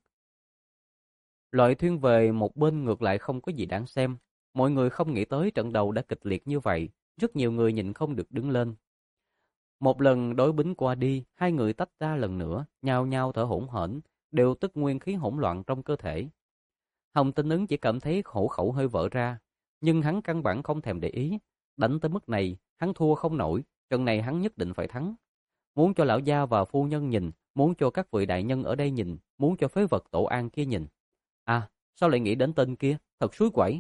Loại thuyên về một bên ngược lại không có gì đáng xem, mọi người không nghĩ tới trận đầu đã kịch liệt như vậy, rất nhiều người nhịn không được đứng lên. Một lần đối bính qua đi, hai người tách ra lần nữa, nhao nhao thở hổn hển, đều tức nguyên khí hỗn loạn trong cơ thể. Hồng Tinh Ứng chỉ cảm thấy hổ khẩu hơi vỡ ra, nhưng hắn căn bản không thèm để ý, đánh tới mức này, hắn thua không nổi, trận này hắn nhất định phải thắng. Muốn cho lão gia và phu nhân nhìn, muốn cho các vị đại nhân ở đây nhìn, muốn cho phế vật Tổ An kia nhìn. À, sao lại nghĩ đến tên kia, thật suối quẩy.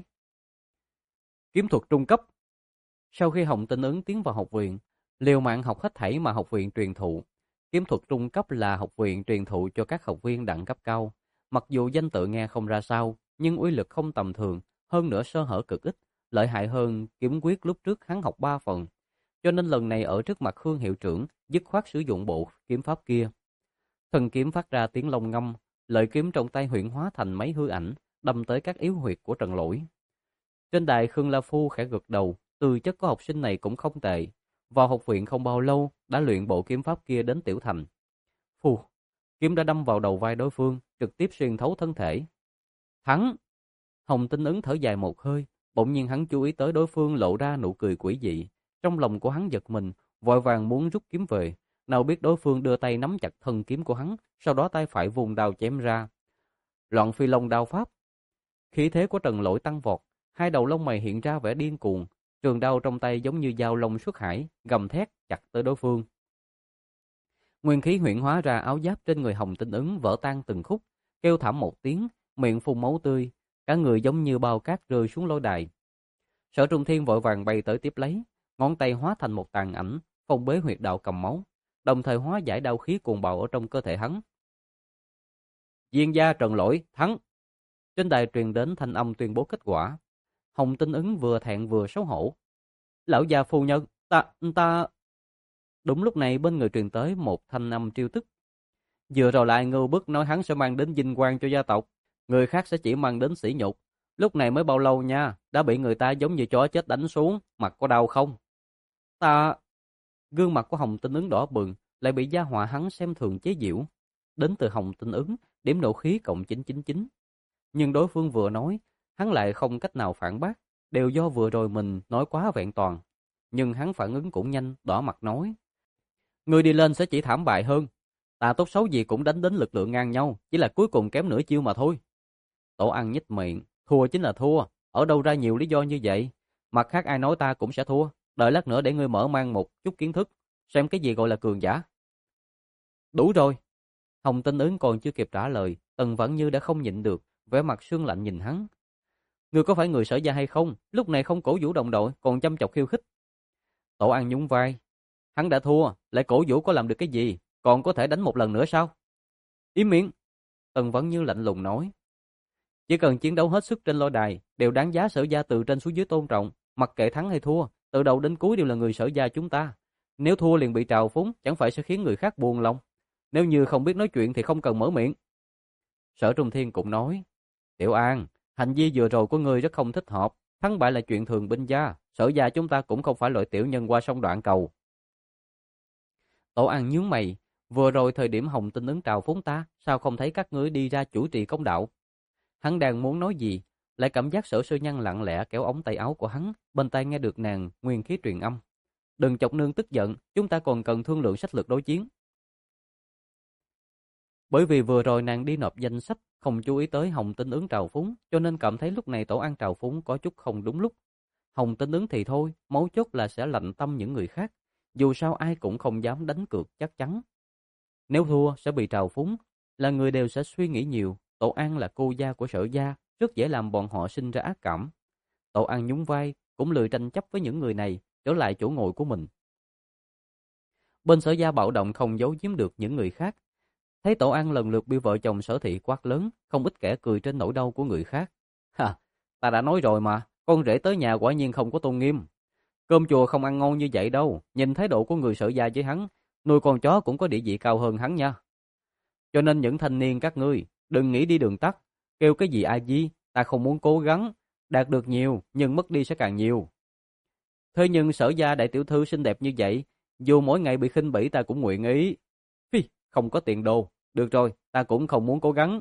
Kiếm thuật trung cấp. Sau khi Hồng Tinh Ứng tiến vào học viện, liều mạng học hết thảy mà học viện truyền thụ. Kiếm thuật trung cấp là học viện truyền thụ cho các học viên đẳng cấp cao. Mặc dù danh tự nghe không ra sao, nhưng uy lực không tầm thường, hơn nữa sơ hở cực ít, lợi hại hơn kiếm quyết lúc trước hắn học ba phần. Cho nên lần này ở trước mặt Khương hiệu trưởng, dứt khoát sử dụng bộ kiếm pháp kia. Thần kiếm phát ra tiếng long ngâm, lợi kiếm trong tay huyễn hóa thành mấy hư ảnh, đâm tới các yếu huyệt của Trần Lỗi. Trên đài Khương La Phu khẽ gật đầu, tư chất của học sinh này cũng không tệ. Vào học viện không bao lâu, đã luyện bộ kiếm pháp kia đến tiểu thành. Phù, kiếm đã đâm vào đầu vai đối phương, trực tiếp xuyên thấu thân thể. Thắng! Hồng Tinh Ứng thở dài một hơi, bỗng nhiên hắn chú ý tới đối phương lộ ra nụ cười quỷ dị. Trong lòng của hắn giật mình, vội vàng muốn rút kiếm về. Nào biết đối phương đưa tay nắm chặt thân kiếm của hắn, sau đó tay phải vùng đao chém ra. Loạn phi long đao pháp. Khí thế của Trần Lỗi tăng vọt, hai đầu lông mày hiện ra vẻ điên cuồng, trường đao trong tay giống như dao long xuất hải, gầm thét chặt tới đối phương. Nguyên khí huyễn hóa ra áo giáp trên người Hồng Tinh Ứng vỡ tan từng khúc, kêu thảm một tiếng, miệng phun máu tươi, cả người giống như bao cát rơi xuống lôi đài. Sở Trung Thiên vội vàng bay tới tiếp lấy, ngón tay hóa thành một tàn ảnh, phong bế huyệt đạo cầm máu, đồng thời hóa giải đau khí cuồng bạo ở trong cơ thể hắn. Viên gia Trần Lỗi thắng. Trên đài truyền đến thanh âm tuyên bố kết quả. Hồng Tinh Ứng vừa thẹn vừa xấu hổ. Lão gia phu nhân, ta, ta... Đúng lúc này bên người truyền tới một thanh âm trêu tức. Vừa rồi lại ngưu bức nói hắn sẽ mang đến vinh quang cho gia tộc, người khác sẽ chỉ mang đến sỉ nhục. Lúc này mới bao lâu nha, đã bị người ta giống như chó chết đánh xuống, mặt có đau không? Ta... Gương mặt của Hồng Tinh Ứng đỏ bừng, lại bị gia họa hắn xem thường chế giễu. Đến từ Hồng Tinh Ứng, điểm nộ khí cộng chín chín chín. Nhưng đối phương vừa nói, hắn lại không cách nào phản bác, đều do vừa rồi mình nói quá vẹn toàn. Nhưng hắn phản ứng cũng nhanh, đỏ mặt nói. Người đi lên sẽ chỉ thảm bại hơn. Ta tốt xấu gì cũng đánh đến lực lượng ngang nhau, chỉ là cuối cùng kém nửa chiêu mà thôi. Tổ Ăn nhếch miệng, thua chính là thua, ở đâu ra nhiều lý do như vậy. Mặt khác ai nói ta cũng sẽ thua, đợi lát nữa để ngươi mở mang một chút kiến thức, xem cái gì gọi là cường giả. Đủ rồi. Hồng Tinh Ứng còn chưa kịp trả lời, Tần Vãn Như đã không nhịn được, vẻ mặt sương lạnh nhìn hắn. Ngươi có phải người Sở Gia hay không? Lúc này không cổ vũ đồng đội, còn chăm chọc khiêu khích. Tổ An nhún vai. Hắn đã thua, lại cổ vũ có làm được cái gì? Còn có thể đánh một lần nữa sao? Im miệng. Tần Vẫn Như lạnh lùng nói. Chỉ cần chiến đấu hết sức trên lôi đài, đều đáng giá Sở Gia từ trên xuống dưới tôn trọng. Mặc kệ thắng hay thua, từ đầu đến cuối đều là người Sở Gia chúng ta. Nếu thua liền bị trào phúng, chẳng phải sẽ khiến người khác buồn lòng. Nếu như không biết nói chuyện thì không cần mở miệng. Sở Trung Thiên cũng nói. Tiểu An, hành vi vừa rồi của ngươi rất không thích hợp. Thắng bại là chuyện thường binh gia. Sở Gia chúng ta cũng không phải loại tiểu nhân qua sông đoạn cầu. Tổ An nhướng mày. Vừa rồi thời điểm Hồng Tinh ứng trào phúng ta, sao không thấy các ngươi đi ra chủ trì công đạo? Hắn đang muốn nói gì, lại cảm giác Sở Sư Nhân lặng lẽ kéo ống tay áo của hắn, bên tai nghe được nàng nguyên khí truyền âm. Đừng chọc nương tức giận, chúng ta còn cần thương lượng sách lược đối chiến. Bởi vì vừa rồi nàng đi nộp danh sách, không chú ý tới Hồng Tinh ứng trào phúng, cho nên cảm thấy lúc này Tổ An trào phúng có chút không đúng lúc. Hồng Tinh ứng thì thôi, mấu chốt là sẽ lạnh tâm những người khác. Dù sao ai cũng không dám đánh cược chắc chắn. Nếu thua sẽ bị trào phúng, là người đều sẽ suy nghĩ nhiều. Tổ An là cô gia của Sở Gia, rất dễ làm bọn họ sinh ra ác cảm. Tổ An nhún vai, cũng lười tranh chấp với những người này, trở lại chỗ ngồi của mình. Bên Sở Gia bạo động không giấu giếm được những người khác. Thấy Tổ An lần lượt bị vợ chồng Sở Thị quát lớn, không ít kẻ cười trên nỗi đau của người khác. Ha, ta đã nói rồi mà, con rể tới nhà quả nhiên không có tôn nghiêm. Cơm chùa không ăn ngon như vậy đâu, nhìn thái độ của người Sở Gia với hắn, nuôi con chó cũng có địa vị cao hơn hắn nha. Cho nên những thanh niên các ngươi, đừng nghĩ đi đường tắt, kêu cái gì ai gì, ta không muốn cố gắng, đạt được nhiều nhưng mất đi sẽ càng nhiều. Thế nhưng Sở Gia đại tiểu thư xinh đẹp như vậy, dù mỗi ngày bị khinh bỉ ta cũng nguyện ý. Phi, không có tiền đồ, được rồi, ta cũng không muốn cố gắng.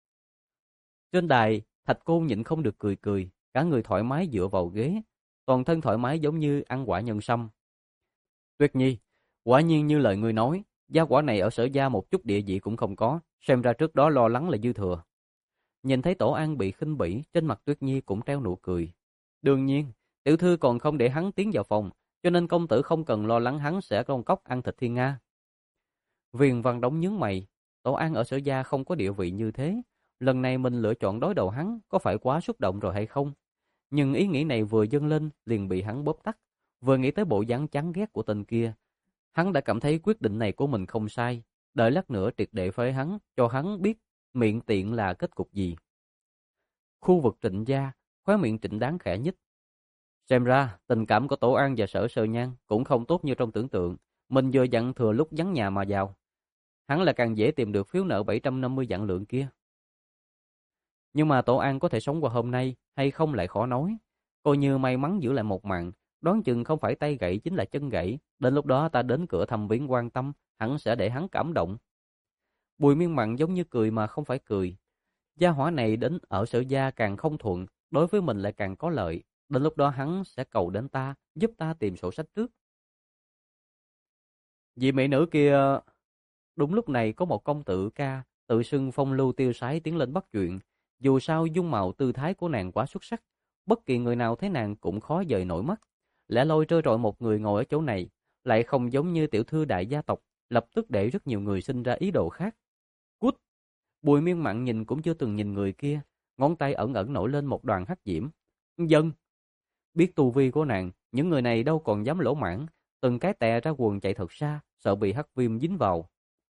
Trên đài, Thạch Cô nhịn không được cười cười, cả người thoải mái dựa vào ghế, toàn thân thoải mái giống như ăn quả nhân sâm. Tuyết Nhi, quả nhiên như lời ngươi nói, gia quả này ở Sở Gia một chút địa vị cũng không có, xem ra trước đó lo lắng là dư thừa. Nhìn thấy Tổ An bị khinh bỉ, trên mặt Tuyết Nhi cũng treo nụ cười. Đương nhiên, tiểu thư còn không để hắn tiến vào phòng, cho nên công tử không cần lo lắng hắn sẽ con cóc ăn thịt thiên nga. Viền Văn Đống nhướng mày, Tổ An ở Sở Gia không có địa vị như thế, lần này mình lựa chọn đối đầu hắn có phải quá xúc động rồi hay không? Nhưng ý nghĩ này vừa dâng lên liền bị hắn bóp tắt, vừa nghĩ tới bộ dáng chán ghét của tên kia. Hắn đã cảm thấy quyết định này của mình không sai, đợi lát nữa triệt để phế hắn, cho hắn biết miệng tiện là kết cục gì. Khu vực Trịnh gia, khóe miệng Trịnh Đáng khẽ nhích. Xem ra, tình cảm của Tổ An và Sở Sơ Nhan cũng không tốt như trong tưởng tượng, mình vừa dặn thừa lúc vắng nhà mà vào. Hắn là càng dễ tìm được phiếu nợ bảy trăm năm mươi vạn lượng kia. Nhưng mà Tổ An có thể sống qua hôm nay hay không lại khó nói. Coi như may mắn giữ lại một mạng, đoán chừng không phải tay gãy chính là chân gãy. Đến lúc đó ta đến cửa thăm viếng quan tâm, hắn sẽ để hắn cảm động. Bùi Miên Mặn giống như cười mà không phải cười. Gia hỏa này đến ở Sở Gia càng không thuận, đối với mình lại càng có lợi. Đến lúc đó hắn sẽ cầu đến ta, giúp ta tìm sổ sách trước. Vị mỹ nữ kia... Đúng lúc này có một công tử ca, tự xưng phong lưu tiêu sái tiến lên bắt chuyện. Dù sao dung mạo tư thái của nàng quá xuất sắc, bất kỳ người nào thấy nàng cũng khó dời nổi mắt. Lẽ loi trơ trọi một người ngồi ở chỗ này, lại không giống như tiểu thư đại gia tộc, lập tức để rất nhiều người sinh ra ý đồ khác. Cút! Bùi Miên Mặn nhìn cũng chưa từng nhìn người kia, ngón tay ẩn ẩn nổi lên một đoàn hắc diễm. Dân! Biết tu vi của nàng, những người này đâu còn dám lỗ mãng, từng cái tè ra quần chạy thật xa, sợ bị hắc viêm dính vào.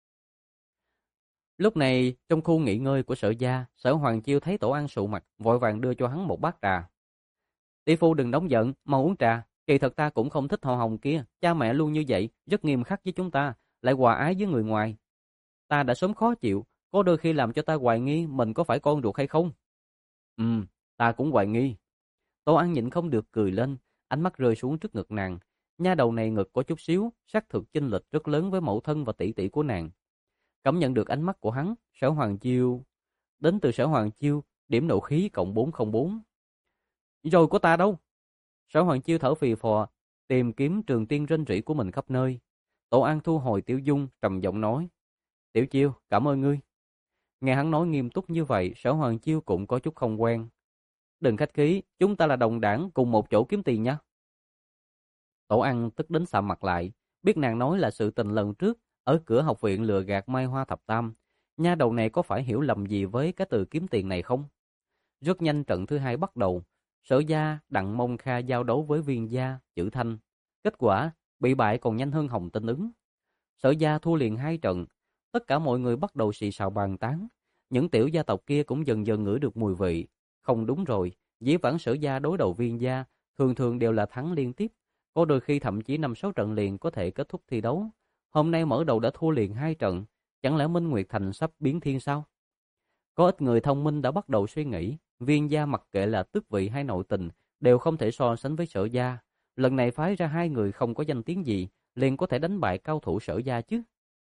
Lúc này, trong khu nghỉ ngơi của Sở Gia, Sở Hoàng Chiêu thấy Tổ An sụ mặt, vội vàng đưa cho hắn một bát trà. Tỷ phu đừng nóng giận, mau uống trà. Kỳ thật ta cũng không thích họ Hồng kia, cha mẹ luôn như vậy, rất nghiêm khắc với chúng ta, lại hòa ái với người ngoài. Ta đã sớm khó chịu, có đôi khi làm cho ta hoài nghi mình có phải con ruột hay không. Ừm, ta cũng hoài nghi. Tổ An nhịn không được cười lên, ánh mắt rơi xuống trước ngực nàng. Nha đầu này ngực có chút xíu, xác thực chênh lệch rất lớn với mẫu thân và tỷ tỷ của nàng. Cảm nhận được ánh mắt của hắn, Sở Hoàng Chiêu... Đến từ Sở Hoàng Chiêu, điểm nộ khí cộng bốn không bốn. Rồi của ta đâu? Sở Hoàng Chiêu thở phì phò, tìm kiếm trường tiên rên rỉ của mình khắp nơi. Tổ An thu hồi tiểu dung, trầm giọng nói. Tiểu Chiêu, cảm ơn ngươi. Nghe hắn nói nghiêm túc như vậy, Sở Hoàng Chiêu cũng có chút không quen. Đừng khách khí, chúng ta là đồng đảng cùng một chỗ kiếm tiền nha. Tổ An tức đến sạm mặt lại, biết nàng nói là sự tình lần trước, ở cửa học viện lừa gạt Mai Hoa Thập Tam. Nha đầu này có phải hiểu lầm gì với cái từ kiếm tiền này không? Rất nhanh trận thứ hai bắt đầu. Sở Gia Đặng Mông Kha giao đấu với Viên Gia Chữ Thanh. Kết quả bị bại còn nhanh hơn Hồng Tinh Ứng. Sở Gia thua liền hai trận. Tất cả mọi người bắt đầu xì xào bàn tán. Những tiểu gia tộc kia cũng dần dần ngửi được mùi vị. Không đúng rồi, dĩ vãng Sở Gia đối đầu Viên Gia thường thường đều là thắng liên tiếp, có đôi khi thậm chí năm sáu trận liền có thể kết thúc thi đấu. Hôm nay mở đầu đã thua liền hai trận, chẳng lẽ Minh Nguyệt Thành sắp biến thiên sao? Có ít người thông minh đã bắt đầu suy nghĩ, Viên Gia mặc kệ là tước vị hay nội tình đều không thể so sánh với Sở Gia. Lần này phái ra hai người không có danh tiếng gì, liền có thể đánh bại cao thủ Sở Gia chứ?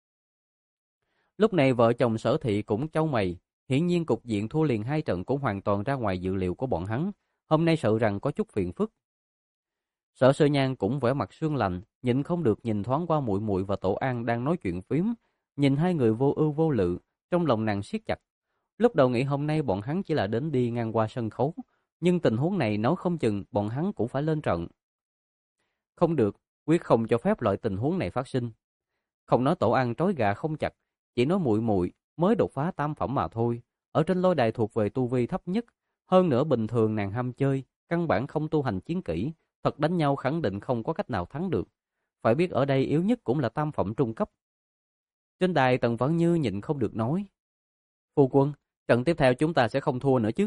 Lúc này vợ chồng Sở Thị cũng chau mày, hiển nhiên cục diện thua liền hai trận cũng hoàn toàn ra ngoài dự liệu của bọn hắn, hôm nay sợ rằng có chút phiền phức. Sở Sơ Nhan cũng vẻ mặt sương lạnh, nhịn không được nhìn thoáng qua muội muội và Tổ An đang nói chuyện phím, nhìn hai người vô ưu vô lự, trong lòng nàng siết chặt. Lúc đầu nghĩ hôm nay bọn hắn chỉ là đến đi ngang qua sân khấu, nhưng tình huống này nói không chừng bọn hắn cũng phải lên trận. Không được, quyết không cho phép loại tình huống này phát sinh. Không nói Tổ An trói gà không chặt, chỉ nói muội muội mới đột phá tam phẩm mà thôi, ở trên lôi đài thuộc về tu vi thấp nhất, hơn nữa bình thường nàng ham chơi, căn bản không tu hành chiến kỹ, thật đánh nhau khẳng định không có cách nào thắng được. Phải biết ở đây yếu nhất cũng là tam phẩm trung cấp. Trên đài Tần Vãn Như nhịn không được nói: "Phu quân, trận tiếp theo chúng ta sẽ không thua nữa chứ?"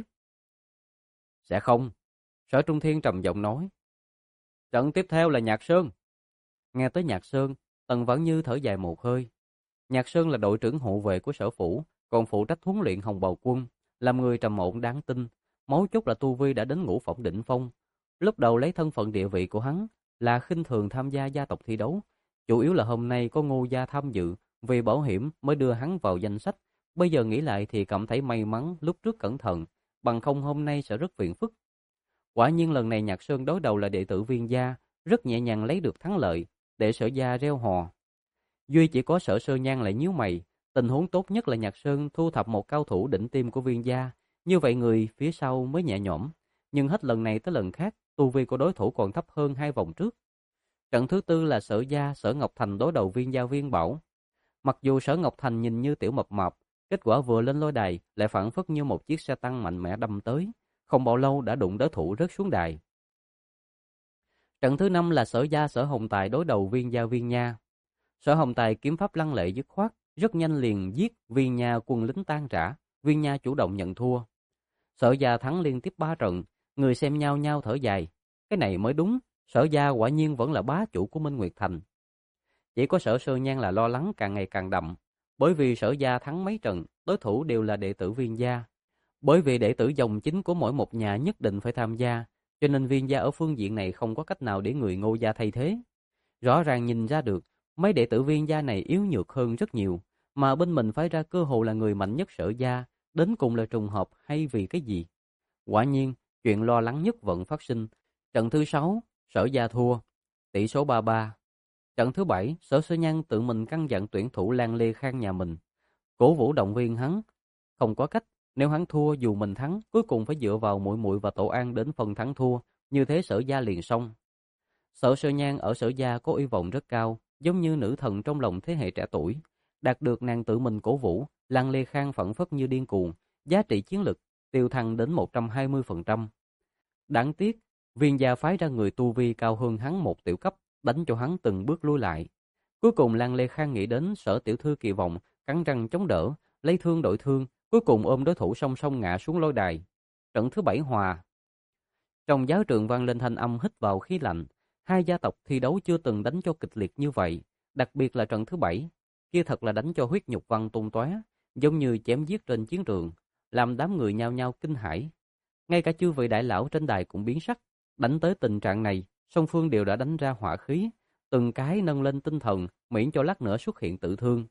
"Sẽ không." Sở Trung Thiên trầm giọng nói. "Trận tiếp theo là Nhạc Sơn." Nghe tới Nhạc Sơn, Tần Vãn Như thở dài một hơi. Nhạc Sơn là đội trưởng hộ vệ của Sở phủ, còn phụ trách huấn luyện Hồng Bào quân, làm người trầm ổn đáng tin, mấu chốt là tu vi đã đến ngũ phẩm đỉnh phong. Lúc đầu lấy thân phận địa vị của hắn là khinh thường tham gia gia tộc thi đấu, chủ yếu là hôm nay có Ngô gia tham dự, vì bảo hiểm mới đưa hắn vào danh sách. Bây giờ nghĩ lại thì cảm thấy may mắn lúc trước cẩn thận, bằng không hôm nay sẽ rất phiền phức. Quả nhiên lần này Nhạc Sơn đối đầu là đệ tử Viên gia, rất nhẹ nhàng lấy được thắng lợi, để Sở gia reo hò. Duy chỉ có Sở Sơ Nhan lại nhíu mày, tình huống tốt nhất là Nhạc Sơn thu thập một cao thủ đỉnh tiêm của Viên gia, như vậy người phía sau mới nhẹ nhõm, nhưng hết lần này tới lần khác, tu vi của đối thủ còn thấp hơn hai vòng trước. Trận thứ tư là Sở gia Sở Ngọc Thành đối đầu Viên gia Viên Bảo. Mặc dù Sở Ngọc Thành nhìn như tiểu mập mạp, kết quả vừa lên lôi đài lại phảng phất như một chiếc xe tăng mạnh mẽ đâm tới, không bao lâu đã đụng đối thủ rớt xuống đài. Trận thứ năm là Sở gia Sở Hồng Tài đối đầu Viên gia Viên Nha. Sở Hồng Tài kiếm pháp lăng lệ dứt khoát, rất nhanh liền giết Viên Nha quân lính tan rã, Viên Nha chủ động nhận thua. Sở gia thắng liên tiếp ba trận, người xem nhao nhao thở dài, cái này mới đúng, Sở gia quả nhiên vẫn là bá chủ của Minh Nguyệt Thành. Chỉ có Sở Sơ Nhan là lo lắng càng ngày càng đậm, bởi vì Sở gia thắng mấy trận, đối thủ đều là đệ tử Viên gia. Bởi vì đệ tử dòng chính của mỗi một nhà nhất định phải tham gia, cho nên Viên gia ở phương diện này không có cách nào để người Ngô gia thay thế. Rõ ràng nhìn ra được, mấy đệ tử Viên gia này yếu nhược hơn rất nhiều, mà bên mình phái ra cơ hội là người mạnh nhất Sở gia, đến cùng là trùng hợp hay vì cái gì? Quả nhiên, chuyện lo lắng nhất vẫn phát sinh. Trận thứ sáu, Sở gia thua, tỷ số ba ba. Trận thứ bảy, Sở Sơ Nhan tự mình căn dặn tuyển thủ Lan Lê Khang nhà mình, cổ vũ động viên hắn. Không có cách, nếu hắn thua dù mình thắng, cuối cùng phải dựa vào muội muội và Tổ An đến phần thắng thua, như thế Sở gia liền xong. Sở Sơ Nhan ở Sở gia có uy vọng rất cao, giống như nữ thần trong lòng thế hệ trẻ tuổi. Đạt được nàng tự mình cổ vũ, Lan Lê Khang phẫn phất như điên cuồng, giá trị chiến lực tiêu thăng đến một trăm hai mươi phần trăm. Đáng tiếc, Viên gia phái ra người tu vi cao hơn hắn một tiểu cấp, đánh cho hắn từng bước lui lại. Cuối cùng Lan Lê Khang nghĩ đến Sở tiểu thư kỳ vọng, cắn răng chống đỡ, lấy thương đổi thương, cuối cùng ôm đối thủ song song ngã xuống lôi đài. Trận thứ bảy hòa. Trong giáo trường vang lên thanh âm hít vào khí lạnh, hai gia tộc thi đấu chưa từng đánh cho kịch liệt như vậy, đặc biệt là trận thứ bảy, kia thật là đánh cho huyết nhục văng tung tóe, giống như chém giết trên chiến trường, làm đám người nhao nhao kinh hãi. Ngay cả chư vị đại lão trên đài cũng biến sắc, đánh tới tình trạng này, song phương đều đã đánh ra hỏa khí, từng cái nâng lên tinh thần, miễn cho lát nữa xuất hiện tự thương.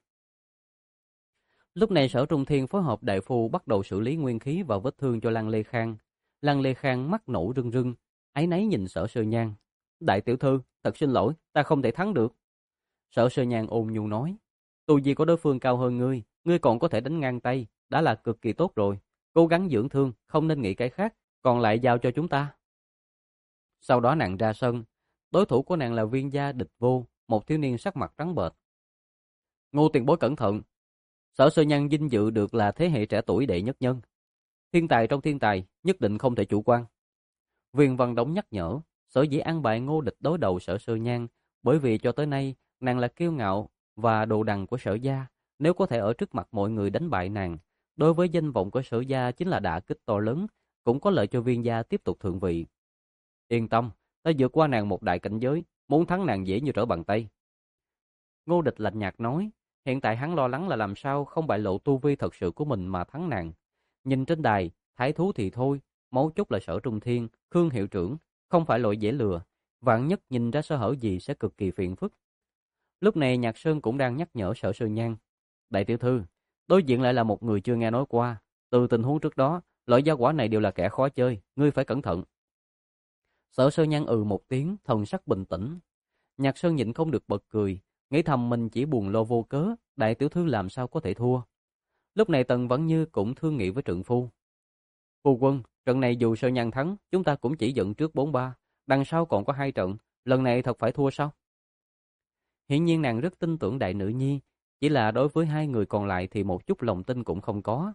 Lúc này Sở Trung Thiên phối hợp đại phu bắt đầu xử lý nguyên khí và vết thương cho Lan Lê Khang. Lan Lê Khang mắt nổ rưng rưng, áy náy nhìn Sở Sơ Nhan. Đại tiểu thư, thật xin lỗi, ta không thể thắng được. Sở Sơ Nhan ôn nhu nói, tu vi của đối phương cao hơn ngươi, ngươi còn có thể đánh ngang tay, đã là cực kỳ tốt rồi. Cố gắng dưỡng thương, không nên nghĩ cái khác, còn lại giao cho chúng ta. Sau đó nàng ra sân, đối thủ của nàng là Viên gia Địch Vô, một thiếu niên sắc mặt trắng bệch. Ngô tiền bối cẩn thận. Sở Sơ Nhan vinh dự được là thế hệ trẻ tuổi đệ nhất nhân. Thiên tài trong thiên tài, nhất định không thể chủ quan. Viên Văn Đống nhắc nhở, sở dĩ an bài Ngô Địch đối đầu Sở Sơ Nhan, bởi vì cho tới nay, nàng là kiêu ngạo và đồ đằng của Sở gia, nếu có thể ở trước mặt mọi người đánh bại nàng, đối với danh vọng của Sở gia chính là đả kích to lớn, cũng có lợi cho Viên gia tiếp tục thượng vị. Yên tâm, ta vượt qua nàng một đại cảnh giới, muốn thắng nàng dễ như trở bàn tay. Ngô Địch lạnh nhạt nói, hiện tại hắn lo lắng là làm sao không bại lộ tu vi thật sự của mình mà thắng nàng. Nhìn trên đài, thái thú thì thôi, mấu chốt là Sở Trung Thiên, Khương hiệu trưởng, không phải loại dễ lừa, vạn nhất nhìn ra sơ hở gì sẽ cực kỳ phiền phức. Lúc này Nhạc Sơn cũng đang nhắc nhở Sở Sơ Nhan. Đại tiểu thư, đối diện lại là một người chưa nghe nói qua, từ tình huống trước đó, loại gia quả này đều là kẻ khó chơi, ngươi phải cẩn thận. Sở Sơ Nhan ừ một tiếng, thần sắc bình tĩnh. Nhạc Sơn nhịn không được bật cười, nghĩ thầm mình chỉ buồn lo vô cớ, đại tiểu thư làm sao có thể thua. Lúc này Tần Vẫn Như cũng thương nghị với trượng phu. Phu quân, trận này dù Sơ Nhan thắng, chúng ta cũng chỉ dẫn trước bốn ba, đằng sau còn có hai trận, lần này thật phải thua sao? Hiển nhiên nàng rất tin tưởng đại nữ nhi, chỉ là đối với hai người còn lại thì một chút lòng tin cũng không có.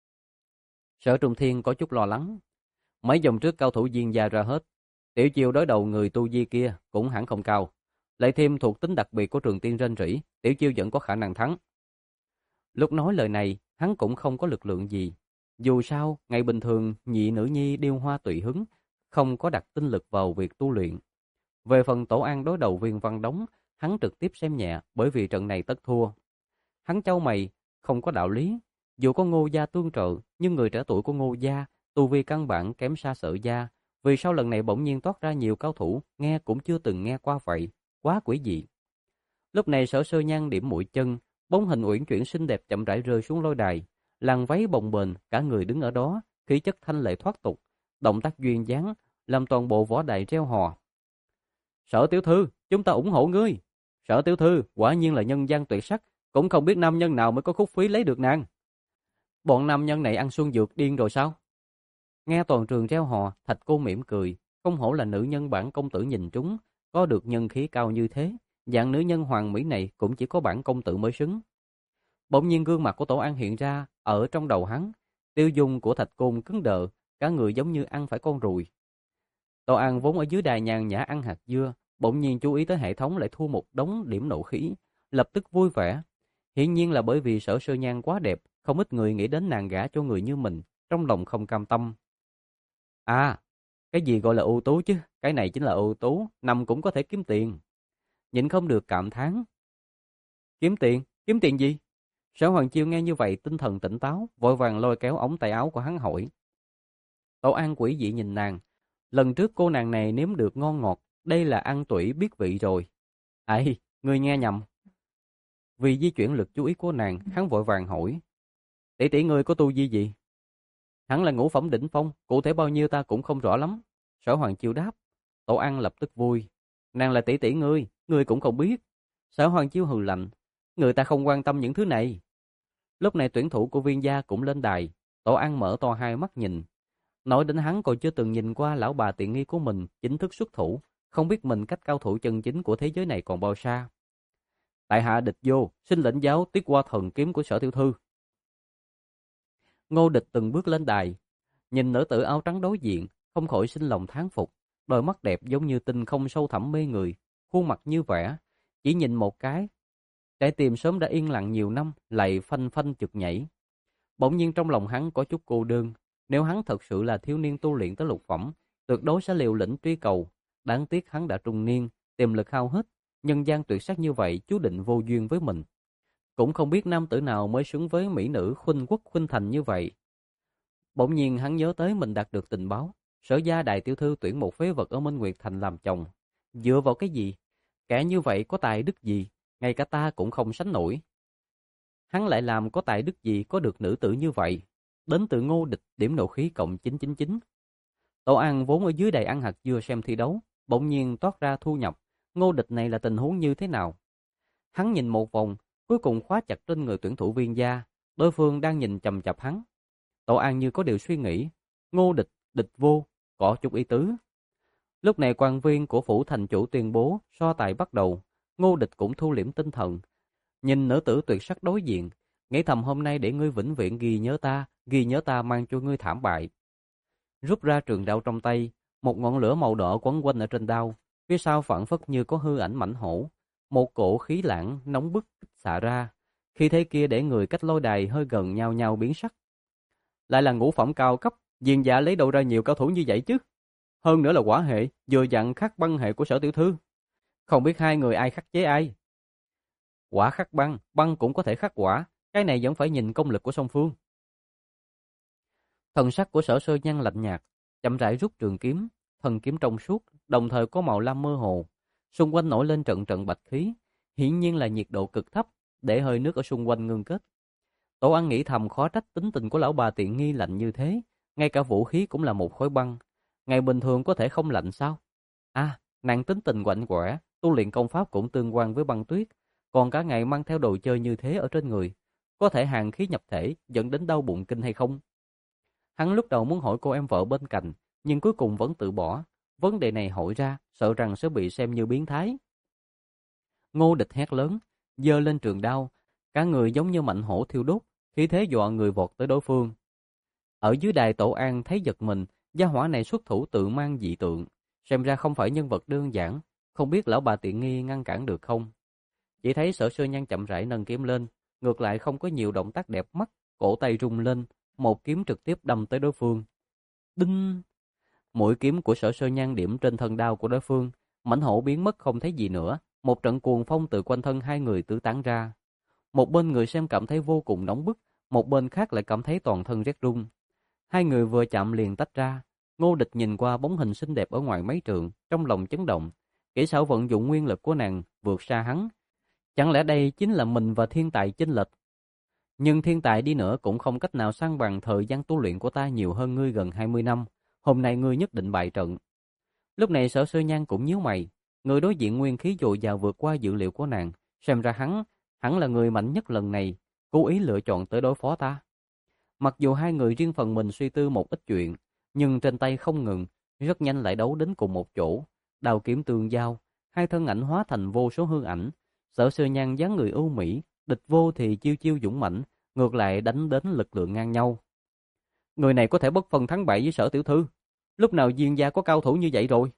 Sở Trung Thiên có chút lo lắng. Mấy vòng trước cao thủ Diên gia ra hết, tiểu chiêu đối đầu người tu vi kia cũng hẳn không cao. Lại thêm thuộc tính đặc biệt của Trường Tiên rên rỉ, tiểu chiêu vẫn có khả năng thắng. Lúc nói lời này, hắn cũng không có lực lượng gì. Dù sao, ngày bình thường nhị nữ nhi điêu hoa tùy hứng, không có đặt tinh lực vào việc tu luyện. Về phần Tổ An đối đầu Viên Văn Đống, hắn trực tiếp xem nhẹ bởi vì trận này tất thua. Hắn chau mày, không có đạo lý. Dù có Ngô gia tương trợ, nhưng người trẻ tuổi của Ngô gia, tu vi căn bản kém xa Sở gia. Vì sao lần này bỗng nhiên toát ra nhiều cao thủ, nghe cũng chưa từng nghe qua vậy, quá quỷ dị. Lúc này Sở Sơ Nhan điểm mũi chân, bóng hình uyển chuyển xinh đẹp chậm rãi rơi xuống lôi đài, làn váy bồng bềnh, cả người đứng ở đó, khí chất thanh lệ thoát tục, động tác duyên dáng, làm toàn bộ võ đài reo hò. Sở tiểu thư, chúng ta ủng hộ ngươi. Sở tiểu thư, quả nhiên là nhân gian tuyệt sắc, cũng không biết nam nhân nào mới có khúc phí lấy được nàng. Bọn nam nhân này ăn xuân dược điên rồi sao? Nghe toàn trường reo hò, Thạch Cô mỉm cười, không hổ là nữ nhân bản công tử nhìn trúng, có được nhân khí cao như thế, dạng nữ nhân hoàng mỹ này cũng chỉ có bản công tử mới xứng. Bỗng nhiên gương mặt của Tổ An hiện ra ở trong đầu hắn, tiêu dung của Thạch Côn cứng đờ, cả người giống như ăn phải con ruồi. Tổ An vốn ở dưới đài nhàn nhã ăn hạt dưa, bỗng nhiên chú ý tới hệ thống lại thu một đống điểm nộ khí, lập tức vui vẻ. Hiển nhiên là bởi vì Sở Sơ Nhan quá đẹp, không ít người nghĩ đến nàng gả cho người như mình, trong lòng không cam tâm. À, cái gì gọi là ưu tú chứ, cái này chính là ưu tú, nằm cũng có thể kiếm tiền. Nhịn không được cảm thán. Kiếm tiền? Kiếm tiền gì? Sở Hoàng Chiêu nghe như vậy tinh thần tỉnh táo, vội vàng lôi kéo ống tay áo của hắn hỏi. Tổ An quỷ dị nhìn nàng, lần trước cô nàng này nếm được ngon ngọt, đây là ăn tủy biết vị rồi. Ây, ngươi nghe nhầm. Vì di chuyển lực chú ý của nàng, hắn vội vàng hỏi. Tỷ tỷ ngươi có tu vi gì? Hắn là ngũ phẩm đỉnh phong, cụ thể bao nhiêu ta cũng không rõ lắm. Sở Hoàng Chiêu đáp. Tổ An lập tức vui. Nàng là tỷ tỷ ngươi, ngươi cũng không biết. Sở Hoàng Chiêu hừ lạnh. Người ta không quan tâm những thứ này. Lúc này tuyển thủ của Viên gia cũng lên đài. Tổ An mở to hai mắt nhìn. Nói đến hắn còn chưa từng nhìn qua lão bà tiện nghi của mình chính thức xuất thủ, không biết mình cách cao thủ chân chính của thế giới này còn bao xa. Tại hạ Địch Vô, xin lĩnh giáo Tiết Qua thần kiếm của Sở tiểu thư. Ngô Địch từng bước lên đài, nhìn nữ tử áo trắng đối diện, không khỏi sinh lòng thán phục, đôi mắt đẹp giống như tinh không sâu thẳm mê người, khuôn mặt như vẽ, chỉ nhìn một cái, trái tim sớm đã yên lặng nhiều năm lại phanh phanh chực nhảy. Bỗng nhiên trong lòng hắn có chút cô đơn, nếu hắn thật sự là thiếu niên tu luyện tới lục phẩm, tuyệt đối sẽ liều lĩnh truy cầu, đáng tiếc hắn đã trung niên, tiềm lực hao hết, nhân gian tuyệt sắc như vậy chú định vô duyên với mình. Cũng không biết nam tử nào mới xứng với mỹ nữ khuynh quốc khuynh thành như vậy. Bỗng nhiên hắn nhớ tới mình đạt được tình báo, Sở gia đại tiểu thư tuyển một phế vật ở Minh Nguyệt Thành làm chồng. Dựa vào cái gì? Kẻ như vậy có tài đức gì? Ngay cả ta cũng không sánh nổi. Hắn lại làm có tài đức gì có được nữ tử như vậy? Đến từ Ngô Địch điểm nộ khí cộng chín chín chín. Tổ An vốn ở dưới đài ăn hạt dưa xem thi đấu, bỗng nhiên toát ra thu nhập. Ngô Địch này là tình huống như thế nào? Hắn nhìn một vòng, cuối cùng khóa chặt trên người tuyển thủ Viên gia, đối phương đang nhìn chằm chằm hắn. Tổ An như có điều suy nghĩ, Ngô Địch, Địch Vô, có chút ý tứ. Lúc này quan viên của phủ thành chủ tuyên bố so tài bắt đầu, Ngô Địch cũng thu liễm tinh thần, nhìn nữ tử tuyệt sắc đối diện, nghĩ thầm hôm nay để ngươi vĩnh viễn ghi nhớ ta, ghi nhớ ta mang cho ngươi thảm bại. Rút ra trường đao trong tay, một ngọn lửa màu đỏ quấn quanh ở trên đao, phía sau phảng phất như có hư ảnh mãnh hổ, một cổ khí lãng nóng bức xạ ra, khi thế kia để người cách lôi đài hơi gần nhau nhau biến sắc. Lại là ngũ phẩm cao cấp, Diên Dạ lấy đâu ra nhiều cao thủ như vậy chứ? Hơn nữa là hỏa hệ, vừa dặn khắc băng hệ của Sở tiểu thư. Không biết hai người ai khắc chế ai? Hỏa khắc băng, băng cũng có thể khắc hỏa, cái này vẫn phải nhìn công lực của song phương. Thần sắc của Sở Sơ Nhan lạnh nhạt, chậm rãi rút trường kiếm, thần kiếm trong suốt, đồng thời có màu lam mơ hồ, xung quanh nổi lên trận trận bạch khí, hiển nhiên là nhiệt độ cực thấp, để hơi nước ở xung quanh ngưng kết. Tổ Ăn nghĩ thầm khó trách tính tình của lão bà tiện nghi lạnh như thế, ngay cả vũ khí cũng là một khối băng, ngày bình thường có thể không lạnh sao? À, nàng tính tình quạnh quẻ, tu luyện công pháp cũng tương quan với băng tuyết, còn cả ngày mang theo đồ chơi như thế ở trên người, có thể hàn khí nhập thể dẫn đến đau bụng kinh hay không? Hắn lúc đầu muốn hỏi cô em vợ bên cạnh, nhưng cuối cùng vẫn tự bỏ. Vấn đề này hỏi ra, sợ rằng sẽ bị xem như biến thái. Ngô Địch hét lớn, giơ lên trường đao, cả người giống như mạnh hổ thiêu đốt, khí thế dọa người vọt tới đối phương. Ở dưới đài Tổ An thấy giật mình, gia hỏa này xuất thủ tự mang dị tượng, xem ra không phải nhân vật đơn giản, không biết lão bà tiện nghi ngăn cản được không. Chỉ thấy Sở Sơ Nhan chậm rãi nâng kiếm lên, ngược lại không có nhiều động tác đẹp mắt, cổ tay rung lên, một kiếm trực tiếp đâm tới đối phương. Đinh! Mũi kiếm của Sở Sơ Nhan điểm trên thân đao của đối phương, mãnh hổ biến mất không thấy gì nữa, một trận cuồng phong từ quanh thân hai người tứ tán ra. Một bên người xem cảm thấy vô cùng nóng bức, một bên khác lại cảm thấy toàn thân rét run. Hai người vừa chạm liền tách ra. Ngô Địch nhìn qua bóng hình xinh đẹp ở ngoài mấy trường, trong lòng chấn động. Kỹ xảo vận dụng nguyên lực của nàng vượt xa hắn. Chẳng lẽ đây chính là mình và thiên tài chênh lệch? Nhưng thiên tài đi nữa cũng không cách nào săn bằng thời gian tu luyện của ta nhiều hơn ngươi gần hai mươi năm. Hôm nay ngươi nhất định bại trận. Lúc này Sở Sơ Nhan cũng nhíu mày. Người đối diện nguyên khí dồi dào vượt qua dự liệu của nàng. Xem ra hắn, hắn là người mạnh nhất lần này, cố ý lựa chọn tới đối phó ta. Mặc dù hai người riêng phần mình suy tư một ít chuyện, nhưng trên tay không ngừng, rất nhanh lại đấu đến cùng một chỗ. Đao kiếm tương giao, hai thân ảnh hóa thành vô số hư ảnh. Sở Sơ Nhan dáng người ưu mỹ, địch vô thì chiêu chiêu dũng mãnh, ngược lại đánh đến lực lượng ngang nhau. Người này có thể bất phân thắng bại với Sở tiểu thư. Lúc nào Diên gia có cao thủ như vậy rồi?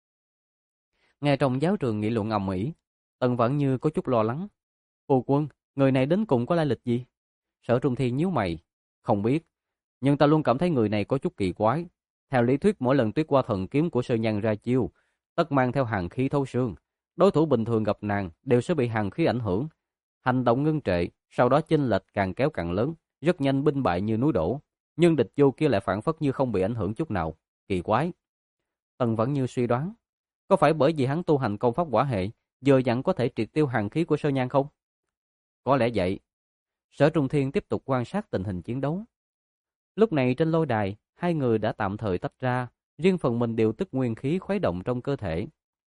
Nghe trong giáo trường nghị luận ầm ĩ, Tần Vãn Như có chút lo lắng. Phu quân, người này đến cùng có lai lịch gì? Sở Trung Thiên nhíu mày. Không biết, nhưng ta luôn cảm thấy người này có chút kỳ quái. Theo lý thuyết mỗi lần tuyết qua thần kiếm của Sơ Nhan ra chiêu, tất mang theo hàn khí thấu xương. Đối thủ bình thường gặp nàng đều sẽ bị hàn khí ảnh hưởng. Hành động ngưng trệ, sau đó chênh lệch càng kéo càng lớn, rất nhanh binh bại như núi đổ. Nhưng địch vô kia lại phản phất như không bị ảnh hưởng chút nào. Kỳ quái. Tần Vãn Như suy đoán, có phải bởi vì hắn tu hành công pháp hỏa hệ, giờ dặn có thể triệt tiêu hàn khí của Sơ Nhan không? Có lẽ vậy. Sở Trung Thiên tiếp tục quan sát tình hình chiến đấu. Lúc này trên lôi đài, hai người đã tạm thời tách ra, riêng phần mình điều tức nguyên khí khuấy động trong cơ thể.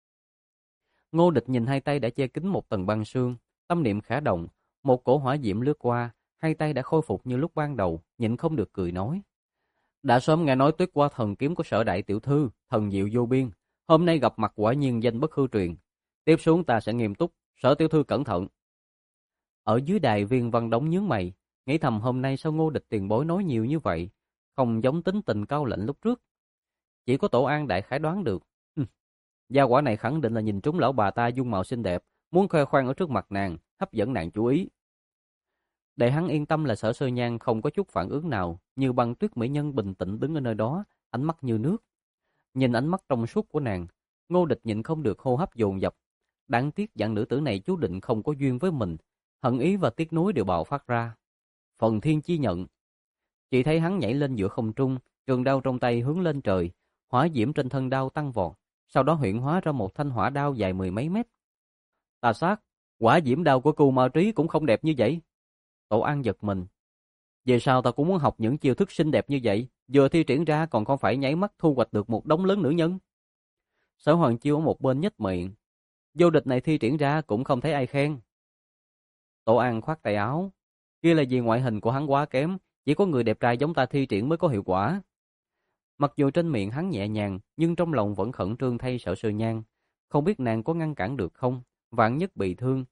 Ngô Địch nhìn hai tay đã che kín một tầng băng sương, tâm niệm khẽ động, một cổ hỏa diễm lướt qua, hai tay đã khôi phục như lúc ban đầu, nhịn không được cười nói: đã sớm nghe nói tuyết qua thần kiếm của Sở đại tiểu thư, thần diệu vô biên, hôm nay gặp mặt quả nhiên danh bất hư truyền. Tiếp xuống ta sẽ nghiêm túc, Sở tiểu thư cẩn thận. Ở dưới đài Viên Văn Đống nhướng mày, nghĩ thầm hôm nay sao Ngô Địch tiền bối nói nhiều như vậy, không giống tính tình cao lạnh lúc trước. Chỉ có Tổ An đại khái đoán được. Gia quả này khẳng định là nhìn trúng lão bà ta dung mạo xinh đẹp, muốn khoe khoang ở trước mặt nàng, hấp dẫn nàng chú ý. Để hắn yên tâm là Sở Sơ Nhan không có chút phản ứng nào, như băng tuyết mỹ nhân bình tĩnh đứng ở nơi đó, ánh mắt như nước. Nhìn ánh mắt trong suốt của nàng, Ngô Địch nhịn không được hô hấp dồn dập. Đáng tiếc dạng nữ tử này chú định không có duyên với mình, hận ý và tiếc nuối đều bạo phát ra. Phần thiên chi nhận. Chỉ thấy hắn nhảy lên giữa không trung, trường đao trong tay hướng lên trời, hỏa diễm trên thân đao tăng vọt, sau đó huyễn hóa ra một thanh hỏa đao dài mười mấy mét. Tà sát, hỏa diễm đao của Cưu Ma Trí cũng không đẹp như vậy. Tổ An giật mình. Về sau ta cũng muốn học những chiêu thức xinh đẹp như vậy, vừa thi triển ra còn không phải nháy mắt thu hoạch được một đống lớn nữ nhân. Sở Hoàng Chiêu ở một bên nhếch miệng. Vô địch này thi triển ra cũng không thấy ai khen. Tổ An khoát tay áo. Kia là vì ngoại hình của hắn quá kém, chỉ có người đẹp trai giống ta thi triển mới có hiệu quả. Mặc dù trên miệng hắn nhẹ nhàng, nhưng trong lòng vẫn khẩn trương thay Sở Sơ Nhan. Không biết nàng có ngăn cản được không, vạn nhất bị thương.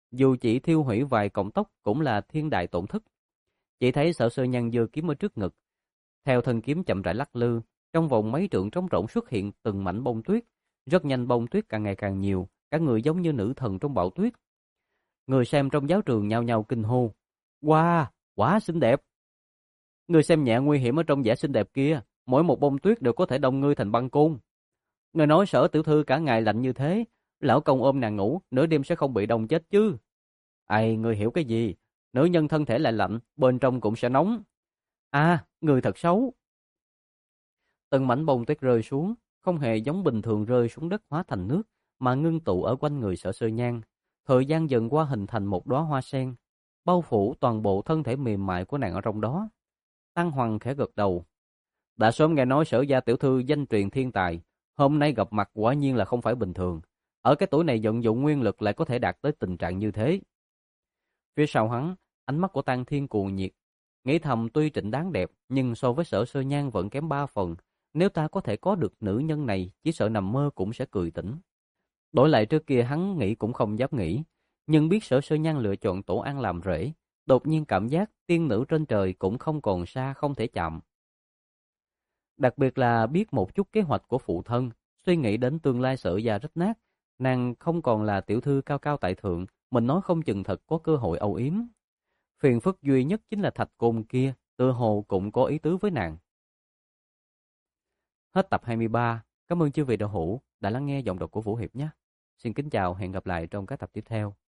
dù chỉ thiêu hủy vài cọng tóc cũng là thiên đại tổn thất. Chỉ thấy Sở Sơ Nhan giơ kiếm ở trước ngực, theo thân kiếm chậm rãi lắc lư, trong vòng mấy trượng trống rỗng xuất hiện từng mảnh bông tuyết, rất nhanh bông tuyết càng ngày càng nhiều, cả người giống như nữ thần trong bão tuyết. Người xem trong giáo trường nhao nhao kinh hô: "Wow, quá xinh đẹp!" Người xem nhẹ nguy hiểm ở trong vẻ xinh đẹp kia, mỗi một bông tuyết đều có thể đông ngươi thành băng côn. Người nói Sở tiểu thư cả ngày lạnh như thế, lão công ôm nàng ngủ, nửa đêm sẽ không bị đông chết chứ? Ai, người hiểu cái gì? Nữ nhân thân thể lại lạnh, bên trong cũng sẽ nóng. À, người thật xấu. Từng mảnh bông tuyết rơi xuống, không hề giống bình thường rơi xuống đất hóa thành nước, mà ngưng tụ ở quanh người Sở Sơ Nhan. Thời gian dần qua hình thành một đóa hoa sen, bao phủ toàn bộ thân thể mềm mại của nàng ở trong đó. Tăng Hoàng khẽ gật đầu. Đã sớm nghe nói Sở gia tiểu thư danh truyền thiên tài, hôm nay gặp mặt quả nhiên là không phải bình thường. Ở cái tuổi này vận dụng nguyên lực lại có thể đạt tới tình trạng như thế. Phía sau hắn, ánh mắt của Tang Thiên cuồng nhiệt, nghĩ thầm tuy Trịnh đáng đẹp, nhưng so với Sở Sơ Nhan vẫn kém ba phần. Nếu ta có thể có được nữ nhân này, chỉ sợ nằm mơ cũng sẽ cười tỉnh. Đổi lại trước kia hắn nghĩ cũng không dám nghĩ, nhưng biết Sở Sơ Nhan lựa chọn Tổ An làm rể, đột nhiên cảm giác tiên nữ trên trời cũng không còn xa không thể chạm. Đặc biệt là biết một chút kế hoạch của phụ thân, suy nghĩ đến tương lai Sở gia rách nát, nàng không còn là tiểu thư cao cao tại thượng, mình nói không chừng thật có cơ hội âu yếm. Phiền phức duy nhất chính là thạch côn kia, tựa hồ cũng có ý tứ với nàng. Hết tập hai mươi ba. Cảm ơn chư vị đạo hữu đã lắng nghe giọng đọc của Vũ Hiệp nhé. Xin kính chào, hẹn gặp lại trong các tập tiếp theo.